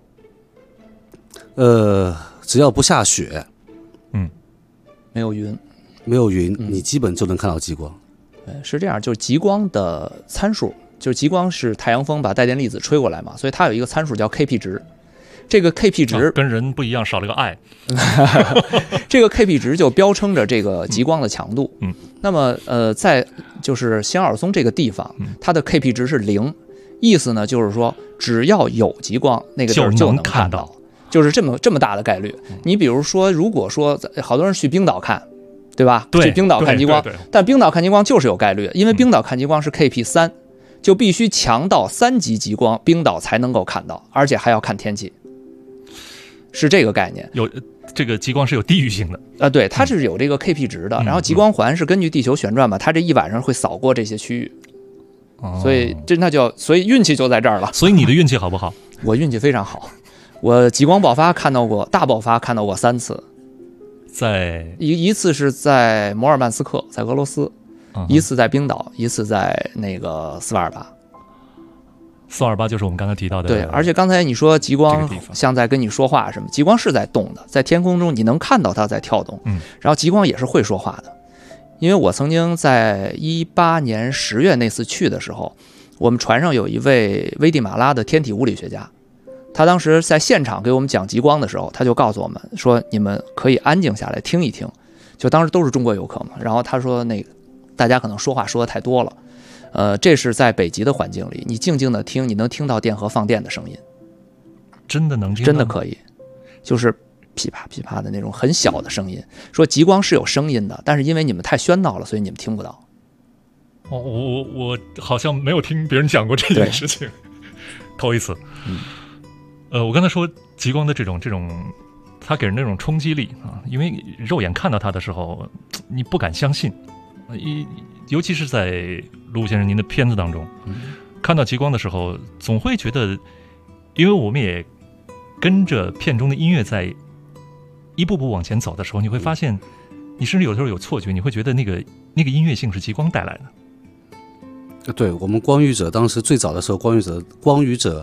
不下雪， 没有云， 你基本就能看到极光。 是这样，就是极光的参数，就是极光是太阳风把带电粒子吹过来嘛，所以它有一个参数叫 Kp 值。这个 Kp 值跟人不一样，少了个 I。 这个 Kp 值就标称着这个极光的强度。那么在就是新奥尔松这个地方，它的 Kp 值是0，意思呢就是说只要有极光，那个地儿就能看到，就是这么大的概率。你比如说，如果说好多人去冰岛看，对吧？去冰岛看极光，但冰岛看极光就是有概率，因为冰岛看极光是 Kp 3，就必须强到3级极光，冰岛才能够看到，而且还要看天气。是这个概念， 有这个极光是有地域性的对，它是有这个 Kp 值的。然后极光环是根据地球旋转嘛，它这一晚上会扫过这些区域，所以所以运气就在这儿了。 所以你的运气好不好？ 我运气非常好，我极光爆发看到过，大爆发看到过3次， 在一次是在摩尔曼斯克，在俄罗斯，一次在冰岛，一次在那个斯瓦尔巴。 斯瓦尔巴就是我们刚才提到的。 对，而且刚才你说极光像在跟你说话什么，极光是在动的，在天空中你能看到它在跳动。然后极光也是会说话的，因为我曾经在18年10月那次去的时候，我们船上有一位危地马拉的天体物理学家，他当时在现场给我们讲极光的时候，他就告诉我们说，你们可以安静下来听一听。就当时都是中国游客嘛，然后他说大家可能说话说的太多了。这是在北极的环境里，你静静的听，你能听到电荷放电的声音， 真的能听到？ 真的可以，就是噼啪噼啪的那种很小的声音。说极光是有声音的，但是因为你们太喧闹了，所以你们听不到。 我好像没有听别人讲过这件事情，头一次。我刚才说极光的这种，它给人那种冲击力啊，因为肉眼看到它的时候，你不敢相信。尤其是在卢先生您的片子当中，看到极光的时候，总会觉得，因为我们也跟着片中的音乐在一步步往前走的时候，你会发现，你甚至有时候有错觉，你会觉得那个音乐性是极光带来的。 对，我们光语者当时最早的时候，光语者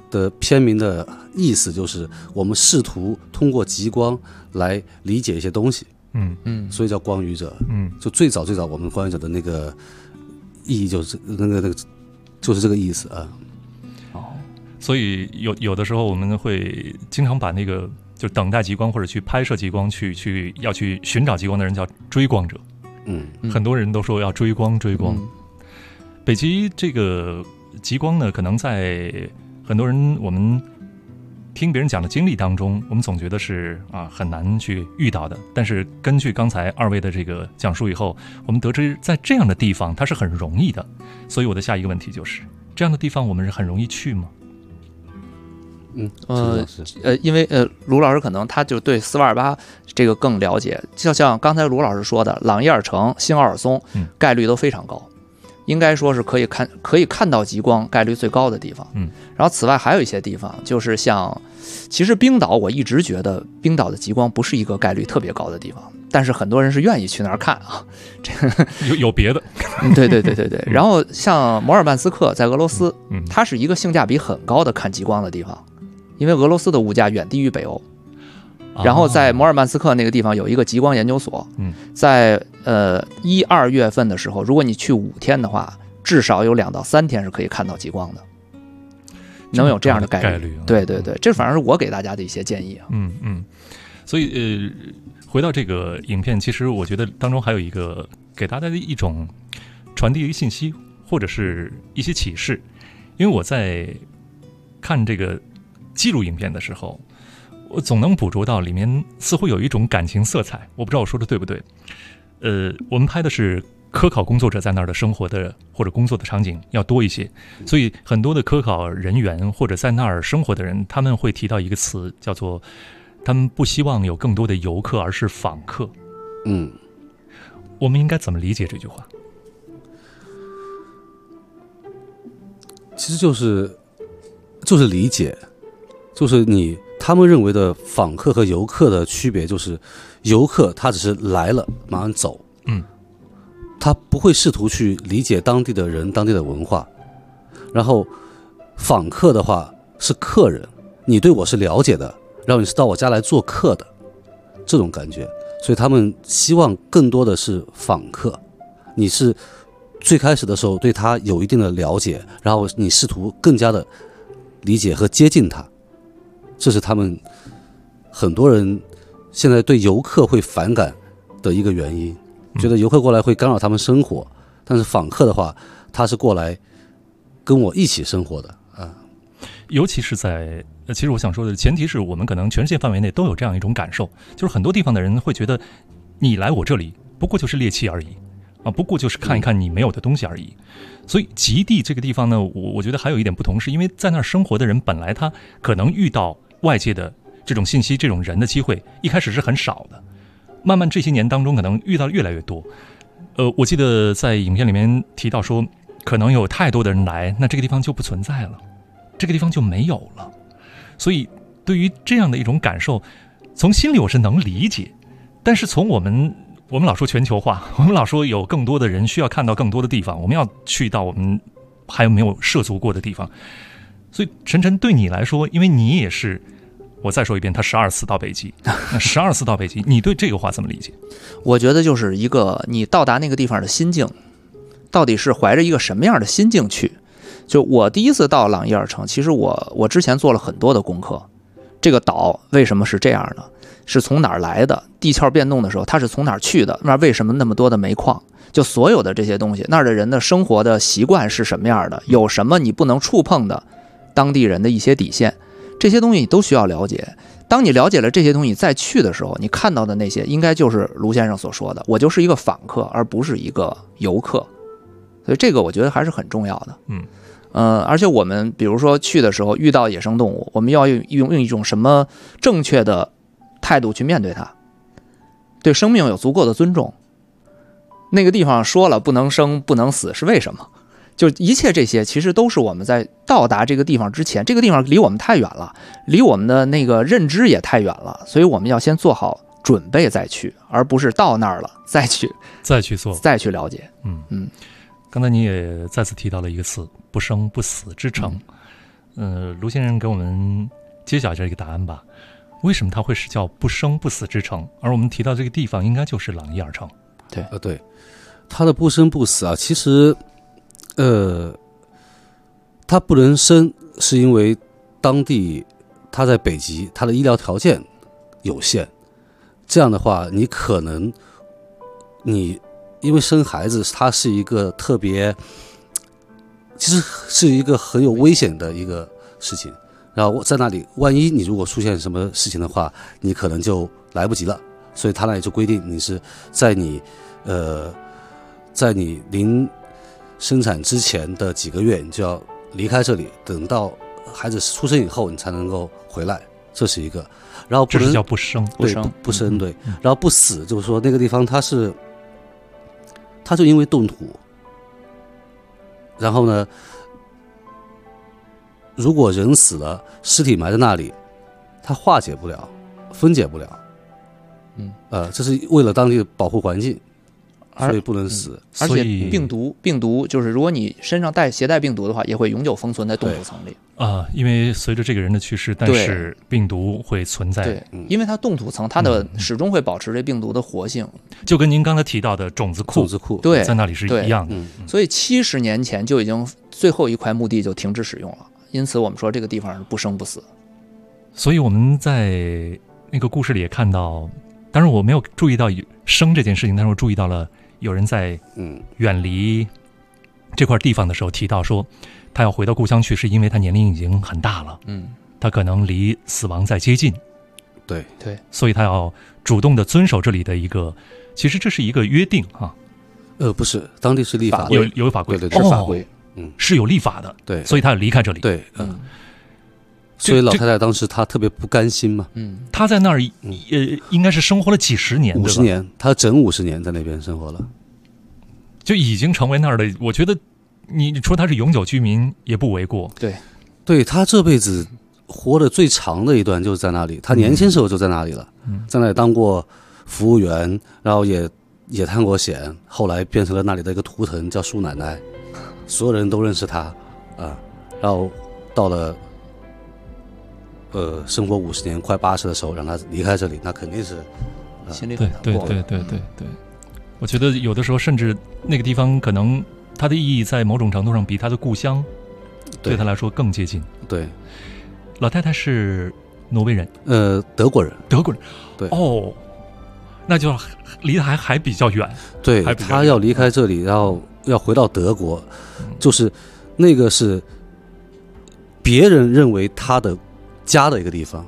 的片名的意思就是我们试图通过极光来理解一些东西，所以叫光语者，就最早我们光语者的那个意义就是那个就是这个意思啊。 所以有的时候我们会经常把那个就等待极光或者去拍摄极光要去寻找极光的人叫追光者，很多人都说要追光。北极这个极光呢，可能在很多人我们听别人讲的经历当中，我们总觉得是很难去遇到的。但是根据刚才二位的这个讲述以后，我们得知在这样的地方它是很容易的。所以我的下一个问题就是，这样的地方我们是很容易去吗？ 因为卢老师可能他就对斯瓦尔巴这个更了解，就像刚才卢老师说的，朗伊尔城、新奥尔松概率都非常高，应该说是可以看到极光概率最高的地方。然后此外还有一些地方，就是像其实冰岛，我一直觉得冰岛的极光不是一个概率特别高的地方，但是很多人是愿意去那儿看啊。 有别的， 对。然后像摩尔曼斯克在俄罗斯，它是一个性价比很高的看极光的地方。因为俄罗斯的物价远低于北欧，然后在摩尔曼斯克那个地方有一个极光研究所，在1、2月份的时候，如果你去5天的话，至少有2到3天是可以看到极光的，能有这样的概率。对，这反正是我给大家的一些建议啊。 所以回到这个影片，其实我觉得当中还有一个给大家的一种传递的信息，或者是一些启示。因为我在看这个记录影片的时候，我总能捕捉到里面似乎有一种感情色彩，我不知道我说的对不对。我们拍的是科考工作者在那儿的生活的或者工作的场景要多一些，所以很多的科考人员或者在那儿生活的人，他们会提到一个词，叫做他们不希望有更多的游客，而是访客。我们应该怎么理解这句话？ 其实就是理解，就是他们认为的访客和游客的区别，就是游客他只是来了马上走，他不会试图去理解当地的人、当地的文化。然后访客的话是客人，你对我是了解的，然后你是到我家来做客的这种感觉，所以他们希望更多的是访客。你是最开始的时候对他有一定的了解，然后你试图更加的理解和接近他，这是他们很多人现在对游客会反感的一个原因，觉得游客过来会干扰他们生活，但是访客的话，他是过来跟我一起生活的啊。 尤其是在其实我想说的前提是我们可能全世界范围内都有这样一种感受，就是很多地方的人会觉得你来我这里不过就是猎奇而已啊，不过就是看一看你没有的东西而已。所以极地这个地方呢，我觉得还有一点不同，是因为在那儿生活的人本来他可能遇到外界的这种信息、这种人的机会一开始是很少的，慢慢这些年当中可能遇到越来越多。我记得在影片里面提到说，可能有太多的人来，那这个地方就不存在了，这个地方就没有了。所以对于这样的一种感受，从心里我是能理解，但是从我们老说全球化，我们老说有更多的人需要看到更多的地方，我们要去到我们还没有涉足过的地方。所以晨晨对你来说，因为你也是，我再说一遍，他12次到北极，那12次到北极，你对这个话怎么理解？ 我觉得就是一个你到达那个地方的心境，到底是怀着一个什么样的心境去。就我第一次到朗伊尔城，其实我之前做了很多的功课，这个岛为什么是这样的，是从哪儿来的，地壳变动的时候它是从哪儿去的，那为什么那么多的煤矿，就所有的这些东西，那儿的人的生活的习惯是什么样的，有什么你不能触碰的当地人的一些底线，这些东西你都需要了解。当你了解了这些东西再去的时候，你看到的那些应该就是卢先生所说的，我就是一个访客而不是一个游客。所以这个我觉得还是很重要的。而且我们比如说去的时候遇到野生动物，我们要用一种什么正确的态度去面对它，对生命有足够的尊重。那个地方说了不能生不能死是为什么？就一切这些其实都是我们在到达这个地方之前，这个地方离我们太远了，离我们的那个认知也太远了，所以我们要先做好准备再去，而不是到那儿了再去做再去了解。 刚才你也再次提到了一个词，不生不死之城。 卢先生给我们揭晓这个答案吧。为什么它会是叫不生不死之城？而我们提到这个地方，应该就是朗伊尔城。 对， 对，它的不生不死啊，其实，它不能生，是因为当地它在北极，它的医疗条件有限。这样的话，你可能因为生孩子，它是一个特别，其实是一个很有危险的一个事情。然后在那里，万一你如果出现什么事情的话，你可能就来不及了。所以他那里就规定你是在你临生产之前的几个月，你就要离开这里，等到孩子出生以后，你才能够回来。这是一个。然后这是叫不生， 对，不生，对。然后不死，就是说那个地方它就因为冻土，然后呢，如果人死了，尸体埋在那里，它化解不了，分解不了。这是为了当地保护环境，所以不能死。 而且病毒就是，如果你身上携带病毒的话，也会永久封存在冻土层里。 因为随着这个人的去世，但是病毒会存在。 对，因为它冻土层，它的始终会保持这病毒的活性。 就跟您刚才提到的种子库， 对， 在那里是一样的。 所以70年前就已经最后一块墓地就停止使用了。因此我们说这个地方不生不死。 所以我们在那个故事里也看到，当然我没有注意到生这件事情，但是我注意到了有人在远离这块地方的时候提到说，他要回到故乡去，是因为他年龄已经很大了，他可能离死亡在接近， 对， 所以他要主动的遵守这里的一个，其实这是一个约定啊。 不是，当地是立法有法规， 对， 是法规， 是有立法的， 对， 所以他要离开这里， 对，所以老太太当时她特别不甘心嘛， 她在那儿应该是生活了几十年 ，50年，她整50年在那边生活了， 就已经成为那儿的。我觉得你说她是永久居民也不为过。 对，她这辈子活得最长的一段就是在那里，她年轻时候就在那里了，在那里当过服务员，然后也探过险，后来变成了那里的一个图腾，叫苏奶奶，所有人都认识她啊。然后到了生活50年快80的时候，让她离开这里，那肯定是心里很难过。 对，我觉得有的时候甚至那个地方可能它的意义在某种程度上比她的故乡对她来说更接近。 对， 老太太是挪威人， 德国人，对， 那就离她还比较远。 对，她要离开这里，然后要回到德国，就是那个是别人认为她的家的一个地方。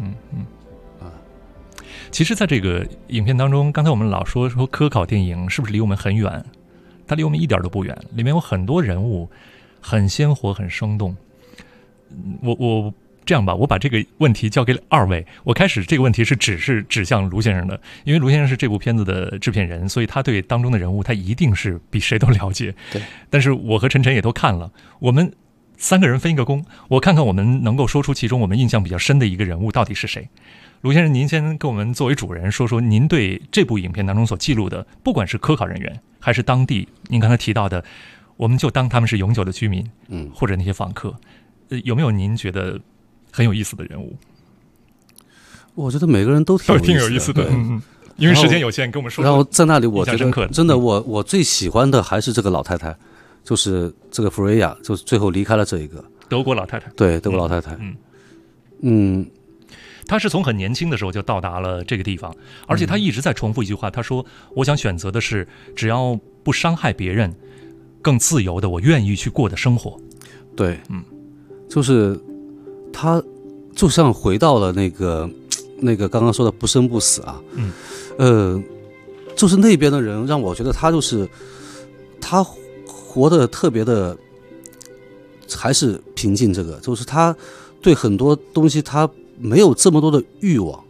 其实在这个影片当中，刚才我们老说科考电影是不是离我们很远？它离我们一点都不远，里面有很多人物很鲜活很生动。我这样吧，我把这个问题交给2位。我开始这个问题是指向卢先生的，因为卢先生是这部片子的制片人，所以他对当中的人物他一定是比谁都了解。 对， 但是我和晨晨也都看了，我们3个人分一个工，我看看我们能够说出其中我们印象比较深的一个人物到底是谁。卢先生，您先跟我们作为主人说说您对这部影片当中所记录的，不管是科考人员还是当地您刚才提到的，我们就当他们是永久的居民，或者那些访客，有没有您觉得很有意思的人物？ 我觉得每个人都挺有意思的，因为时间有限，跟我们说。 然后在那里，我觉得真的，我最喜欢的还是这个老太太，就是这个弗瑞亚，就是最后离开了这一个德国老太太。 对，德国老太太。 他是从很年轻的时候就到达了这个地方，而且他一直在重复一句话，他说：“我想选择的是只要不伤害别人，更自由的我愿意去过的生活。” 对，就是他就像回到了那个刚刚说的不生不死啊，就是那边的人让我觉得他活得特别的，还是平静。这个就是他对很多东西他没有这么多的欲望。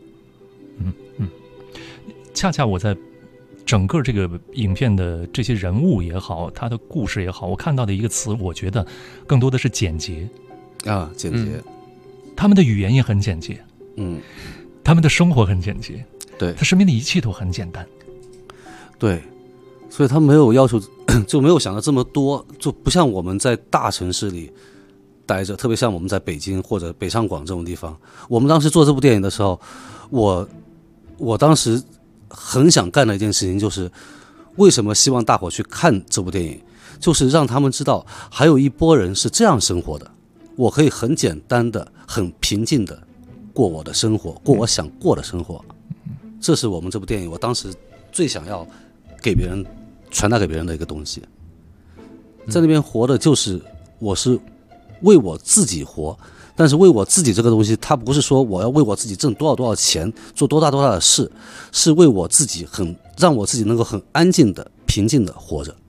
恰恰我在整个这个影片的这些人物也好，他的故事也好，我看到的一个词，我觉得更多的是简洁啊，简洁。 他们的语言也很简洁，他们的生活很简洁， 对， 他身边的一切都很简单， 对，所以他没有要求，就没有想到这么多，就不像我们在大城市里待着，特别像我们在北京或者北上广这种地方。我们当时做这部电影的时候，我当时很想干的一件事情就是，为什么希望大伙去看这部电影，就是让他们知道还有一波人是这样生活的，我可以很简单的、很平静的过我的生活，过我想过的生活。这是我们这部电影我当时最想要给别人传达给别人的一个东西。在那边活的就是我是为我自己活，但是为我自己这个东西，它不是说我要为我自己挣多少钱，做多大的事，是为我自己让我自己能够很安静的、平静的活着。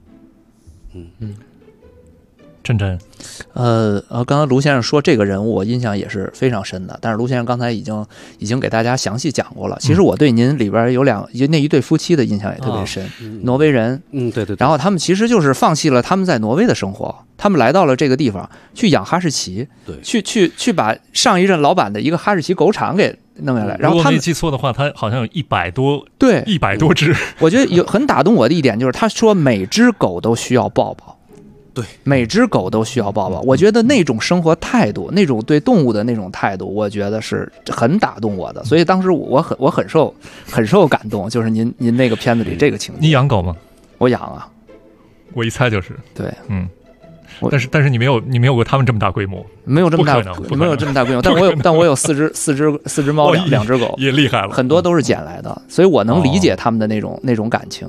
真真， 刚才卢先生说这个人物我印象也是非常深的，但是卢先生刚才已经给大家详细讲过了。其实我对您里边有那一对夫妻的印象也特别深，挪威人， 对对。 然后他们其实就是放弃了他们在挪威的生活，他们来到了这个地方去养哈士奇， 对， 去把上一任老板的一个哈士奇狗场给弄下来。然后他们如果没记错的话，他好像有100多只。 我觉得很打动我的一点就是他说每只狗都需要抱抱。 对， 每只狗都需要抱抱。我觉得那种生活态度，那种对动物的那种态度，我觉得是很打动我的。所以当时我很受感动，就是您那个片子里这个情节。 你养狗吗？ 我养啊， 我一猜就是。 对， 但是你没有过他们这么大规模， 没有这么大，没有这么大规模。但我有四只猫，两只狗， 也厉害了， 很多都是捡来的，所以我能理解他们的那种感情。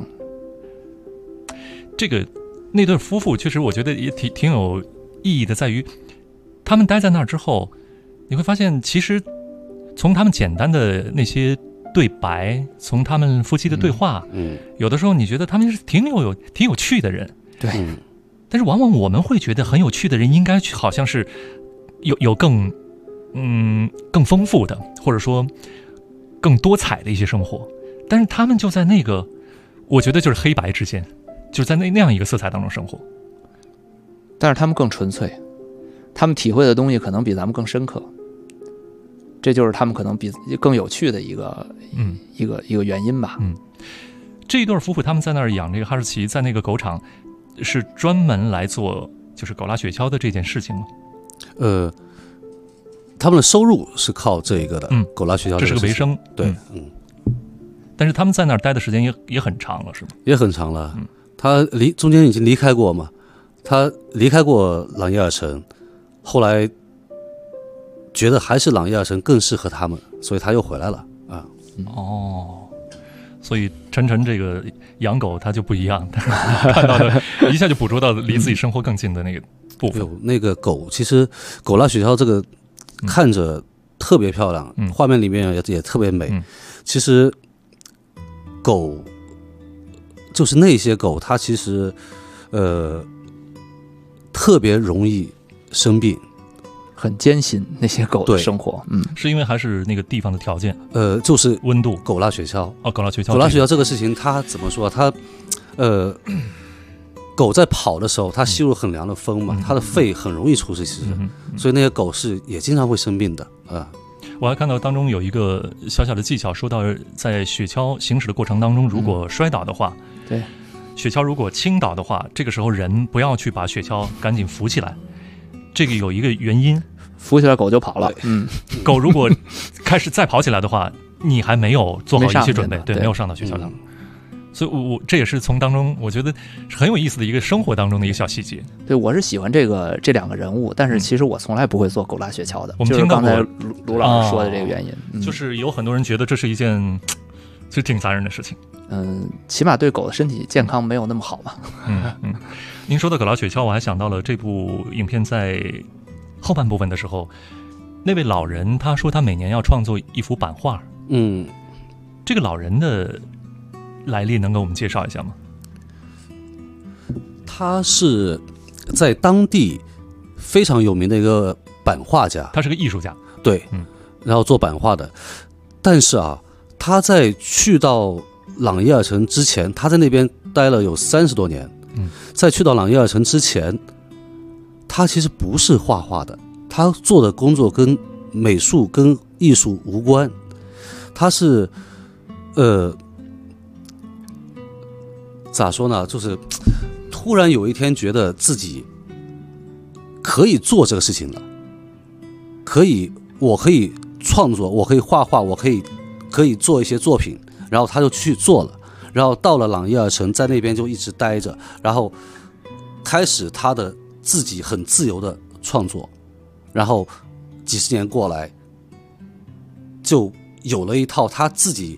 这个。那对夫妇确实我觉得也挺有意义的，在于他们待在那儿之后，你会发现其实从他们简单的那些对白，从他们夫妻的对话，有的时候你觉得他们是挺有趣的人， 对， 但是往往我们会觉得很有趣的人应该好像是有更丰富的，或者说更多彩的一些生活，但是他们就在那个我觉得就是黑白之间，就是在那样一个色彩当中生活， 但是他们更纯粹，他们体会的东西可能比咱们更深刻，这就是他们可能比更有趣的一个原因吧。 这一对夫妇他们在那儿养这个哈士奇，在那个狗场是专门来做就是狗拉雪橇的这件事情吗？ 他们的收入是靠这个的，狗拉雪橇这是个维生， 对， 但是他们在那儿待的时间也很长了，是吗？ 也很长了。他中间已经离开过嘛，他离开过朗耶尔城，后来觉得还是朗耶尔城更适合他们，所以他又回来了啊。 所以晨这个养狗他就不一样，看到的一下就捕捉到离自己生活更近的那个部分。 那个狗其实狗拉雪橇这个看着特别漂亮，画面里面也特别美。其实狗。就是那些狗，它其实，特别容易生病， 很艰辛。那些狗的生活， 是因为还是那个地方的条件， 就是温度。 狗拉雪橇， 狗拉雪橇这个事情，它怎么说？它，狗在跑的时候，它吸入很凉的风嘛，它的肺很容易出事，其实，所以那些狗也经常会生病的啊。 我还看到当中有一个小小的技巧，说到在雪橇行驶的过程当中，如果摔倒的话， 对， 雪橇如果倾倒的话，这个时候人不要去把雪橇赶紧扶起来，这个有一个原因， 扶起来狗就跑了。 狗如果开始再跑起来的话，你还没有做好一些准备，对，没有上到雪橇上。所以我这也是从当中我觉得是很有意思的一个生活当中的一个小细节。 对，我是喜欢这两个人物，但是其实我从来不会做狗拉雪橇的。 我们听到过就是刚才卢老师说的这个原因， 就是有很多人觉得这是一件其实挺残忍的事情。 起码对狗的身体健康没有那么好嘛。 您说的狗拉雪橇，我还想到了这部影片在后半部分的时候，那位老人他说他每年要创作一幅版画。这个老人的来历能给我们介绍一下吗？ 他是在当地非常有名的一个版画家， 他是个艺术家， 对，然后做版画的。但是他在去到朗耶尔城之前，他在那边待了有30多年。在去到朗耶尔城之前，他其实不是画画的，他做的工作跟美术跟艺术无关，他是咋说呢？就是突然有一天觉得自己可以做这个事情了，我可以创作，我可以画画，我可以做一些作品，然后他就去做了，然后到了朗伊尔城，在那边就一直待着，然后开始他的自己很自由的创作，然后几十年过来，就有了一套他自己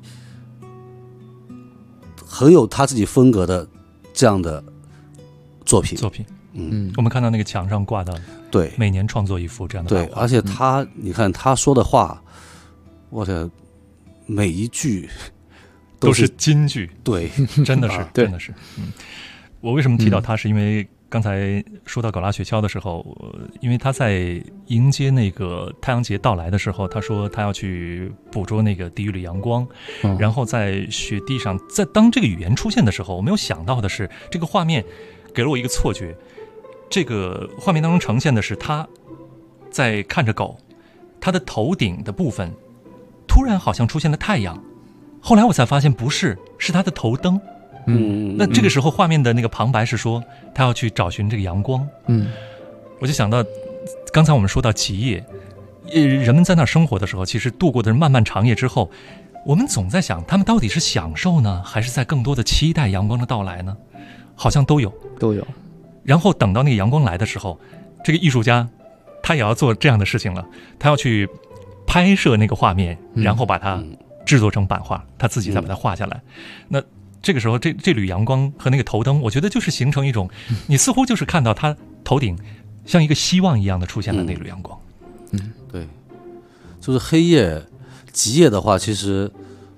很有他自己风格的这样的作品。 我们看到那个墙上挂的， 对， 每年创作一幅这样的对，而且你看他说的话，我的每一句都是金句， 对， 真的是，真的是。我为什么提到他，是因为刚才说到狗拉雪橇的时候，因为他在迎接那个太阳节到来的时候，他说他要去捕捉那个第一缕阳光，然后在雪地上，在当这个语言出现的时候，我没有想到的是，这个画面给了我一个错觉。这个画面当中呈现的是他在看着狗，他的头顶的部分突然好像出现了太阳，后来我才发现不是，是他的头灯。那这个时候画面的那个旁白是说他要去找寻这个阳光。我就想到刚才我们说到极夜，人们在那儿生活的时候，其实度过的漫漫长夜之后，我们总在想他们到底是享受呢，还是在更多的期待阳光的到来呢？好像都有。然后等到那个阳光来的时候，这个艺术家他也要做这样的事情了，他要去拍摄那个画面，然后把它制作成版画，他自己再把它画下来。那这个时候这缕阳光和那个头灯，我觉得就是形成一种，你似乎就是看到他头顶像一个希望一样的出现了那缕阳光。 对，就是黑夜极夜的话，其实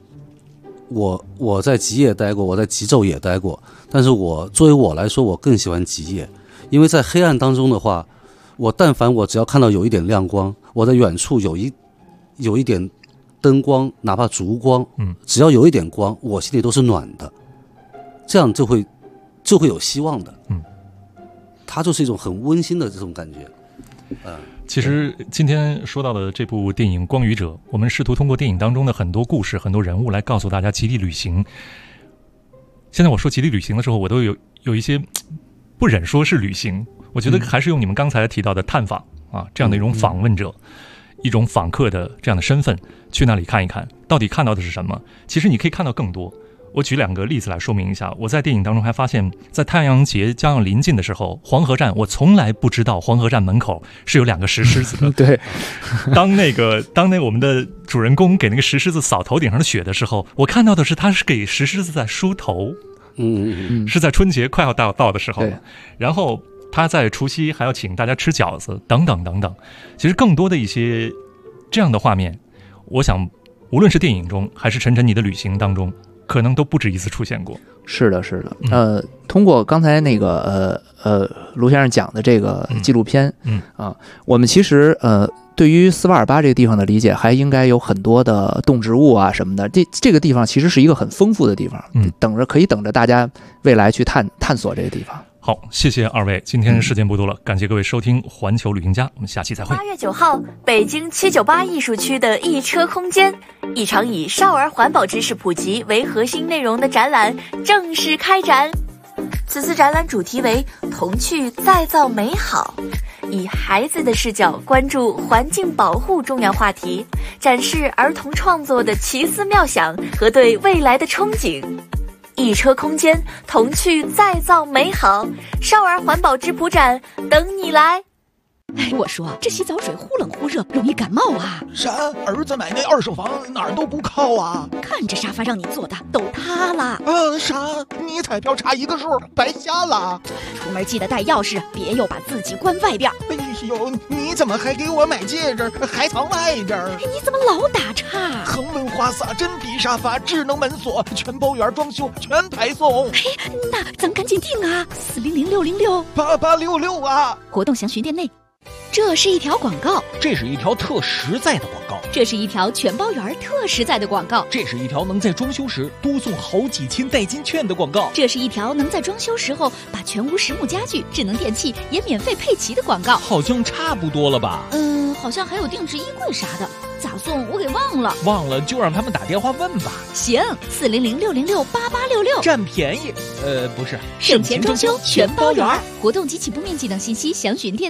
我在极夜待过，我在极昼也待过，但是作为我来说，我更喜欢极夜，因为在黑暗当中的话，但凡我只要看到有一点亮光，我在远处有一点灯光，哪怕烛光，只要有一点光，我心里都是暖的，这样就会有希望的。它就是一种很温馨的这种感觉。 其实今天说到的这部电影《光与者》，我们试图通过电影当中的很多故事、很多人物来告诉大家极地旅行。现在我说极地旅行的时候，我都有一些不忍说是旅行，我觉得还是用你们刚才提到的探访这样的一种访问者、一种访客的这样的身份去那里看一看，到底看到的是什么。其实你可以看到更多。我举2个例子来说明一下。我在电影当中还发现，在太阳节将要临近的时候，黄河站，我从来不知道黄河站门口是有2个石狮子的。 对， 当那个我们的主人公给那个石狮子扫头顶上的雪的时候，我看到的是他是给石狮子在梳头。是在春节快要到的时候，然后他在除夕还要请大家吃饺子，等等等等。其实更多的一些这样的画面，我想无论是电影中还是晨晨你的旅行当中，可能都不止一次出现过。 是的，是的。通过刚才那个卢先生讲的这个纪录片，我们其实对于斯瓦尔巴这个地方的理解，还应该有很多的动植物啊什么的。这个地方其实是一个很丰富的地方，可以等着大家未来去探索这个地方。 好，谢谢2位，今天时间不多了，感谢各位收听环球旅行家，我们下期再会。 8月9号，北京798艺术区的一车空间，一场以少儿环保知识普及为核心内容的展览正式开展。此次展览主题为童趣再造美好，以孩子的视角关注环境保护重要话题，展示儿童创作的奇思妙想和对未来的憧憬。一车空间，童趣再造美好，少儿环保质朴展等你来。 我说这洗澡水忽冷忽热，容易感冒啊！ 啥？儿子买那2手房哪儿都不靠啊！ 看这沙发让你坐的都塌了。 啥？你彩票差1个数，白瞎了。 出门记得带钥匙，别又把自己关外边。 哎呦，你怎么还给我买戒指，还藏外边？ 你怎么老打岔？ 恒温花洒、真皮沙发、智能门锁、全包圆装修，全排送。 那咱赶紧订啊！400-606 8866啊！ 活动详询店内。这是一条广告， 这是一条特实在的广告， 这是一条全包圆特实在的广告， 这是一条能在装修时多送好几千代金券的广告， 这是一条能在装修时候把全屋实木家具、智能电器也免费配齐的广告。 好像差不多了吧？ 好像还有定制衣柜啥的，咋送我给忘了。 忘了就让他们打电话问吧。 行，400-606-8866， 占便宜。不是， 省钱装修全包圆。活动及起步面积等信息详询店内。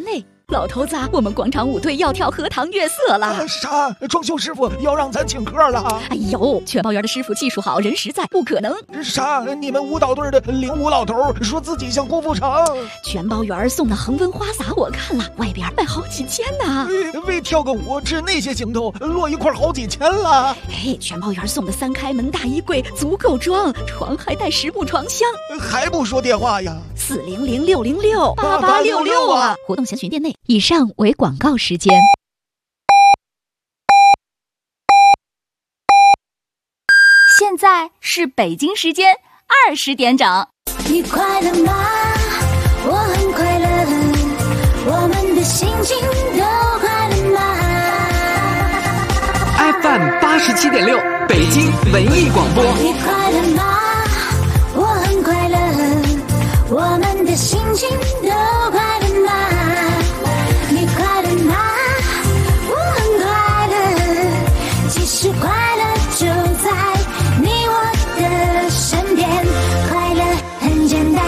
老头子，我们广场舞队要跳荷塘月色了。 啥？装修师傅要让咱请客了？ 哎呦，全包园的师傅技术好，人实在，不可能。 啥？你们舞蹈队的领舞老头说自己像郭富城。 全包园送的恒温花洒我看了，外边卖好几千呢。 为跳个舞治那些行头，落一块好几千了。 哎，全包园送的3开门大衣柜足够装，床还带实木床箱。 还不说电话呀 ？400-606-8866啊！活动详询店内。以上为广告时间。 现在是北京时间20点整。 你快乐吗？我很快乐，我们的心情都快乐吗？ FM 87.6，北京文艺广播。 你快乐吗？我很快乐，我们的心情都快乐吗？你快乐吗？我很快乐，其实快乐就在你我的身边，快乐很简单。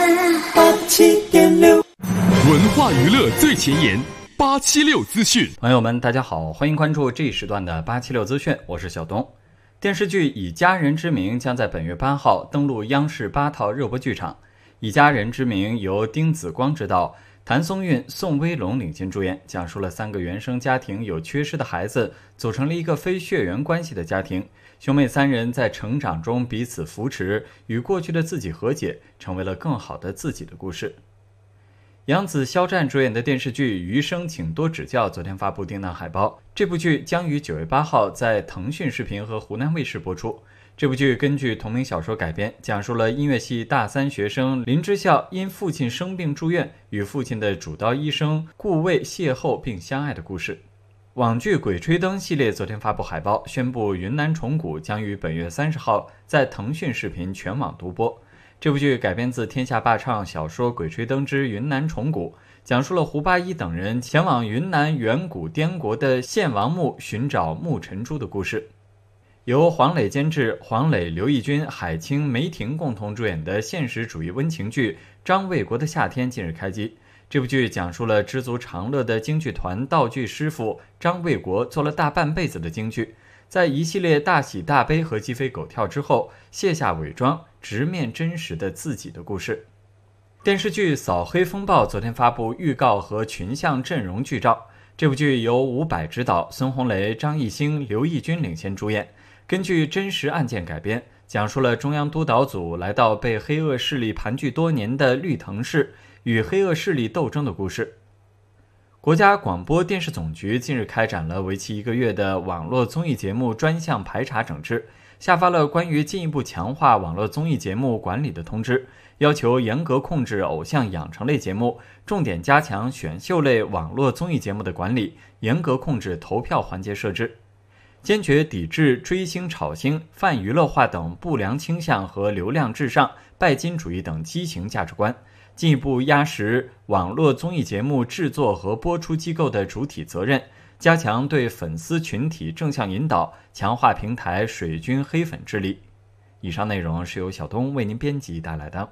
87.6，文化娱乐最前沿，876资讯。 朋友们，大家好，欢迎关注这一时段的876资讯，我是小东。电视剧《以家人之名》将在本月8号登陆央视8套热播剧场。《以家人之名》由丁子光执导，谭松韵、宋威龙领衔主演，讲述了3个原生家庭有缺失的孩子组成了一个非血缘关系的家庭，兄妹3人在成长中彼此扶持，与过去的自己和解，成为了更好的自己的故事。杨紫、肖战主演的电视剧《余生，请多指教》昨天发布定档海报。这部剧将于9月8号在腾讯视频和湖南卫视播出。这部剧根据同名小说改编，讲述了音乐系大3学生林之孝因父亲生病住院，与父亲的主刀医生顾魏邂逅并相爱的故事。网剧《鬼吹灯》系列昨天发布海报，宣布云南虫谷将于本月30号在腾讯视频全网独播。这部剧改编自天下霸唱小说《鬼吹灯之云南虫谷》，讲述了胡八一等人前往云南远古滇国的献王墓寻找木尘珠的故事。由黄磊监制，黄磊、刘奕君、海清、梅婷共同主演的现实主义温情剧《张卫国的夏天》近日开机。这部剧讲述了知足常乐的京剧团道具师傅张卫国做了大半辈子的京剧，在一系列大喜大悲和鸡飞狗跳之后，卸下伪装，直面真实的自己的故事。电视剧《扫黑风暴》昨天发布预告和群像阵容剧照。这部剧由伍佰执导，孙红雷、张艺兴、刘奕君领衔主演，根据真实案件改编，讲述了中央督导组来到被黑恶势力盘踞多年的绿藤市，与黑恶势力斗争的故事。国家广播电视总局近日开展了为期1个月的网络综艺节目专项排查整治，下发了关于进一步强化网络综艺节目管理的通知，要求严格控制偶像养成类节目，重点加强选秀类网络综艺节目的管理，严格控制投票环节设置，坚决抵制追星炒星、泛娱乐化等不良倾向和流量至上、拜金主义等畸形价值观，进一步压实网络综艺节目制作和播出机构的主体责任，加强对粉丝群体正向引导，强化平台水军黑粉治理。以上内容是由小东为您编辑带来的。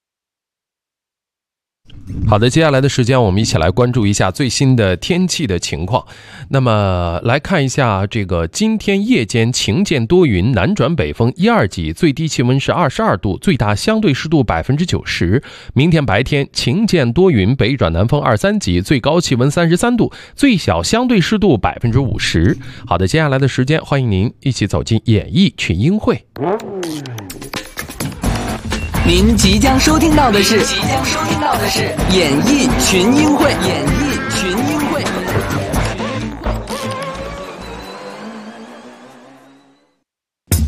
好的，接下来的时间我们一起来关注一下最新的天气的情况。那么来看一下这个今天夜间晴间多云，南转北风1、2级，最低气温是22度，最大相对湿度90%。明天白天晴间多云，北转南风2、3级，最高气温33度，最小相对湿度50%。好的，接下来的时间欢迎您一起走进演艺群英会。 您即将收听到的是演艺群英会。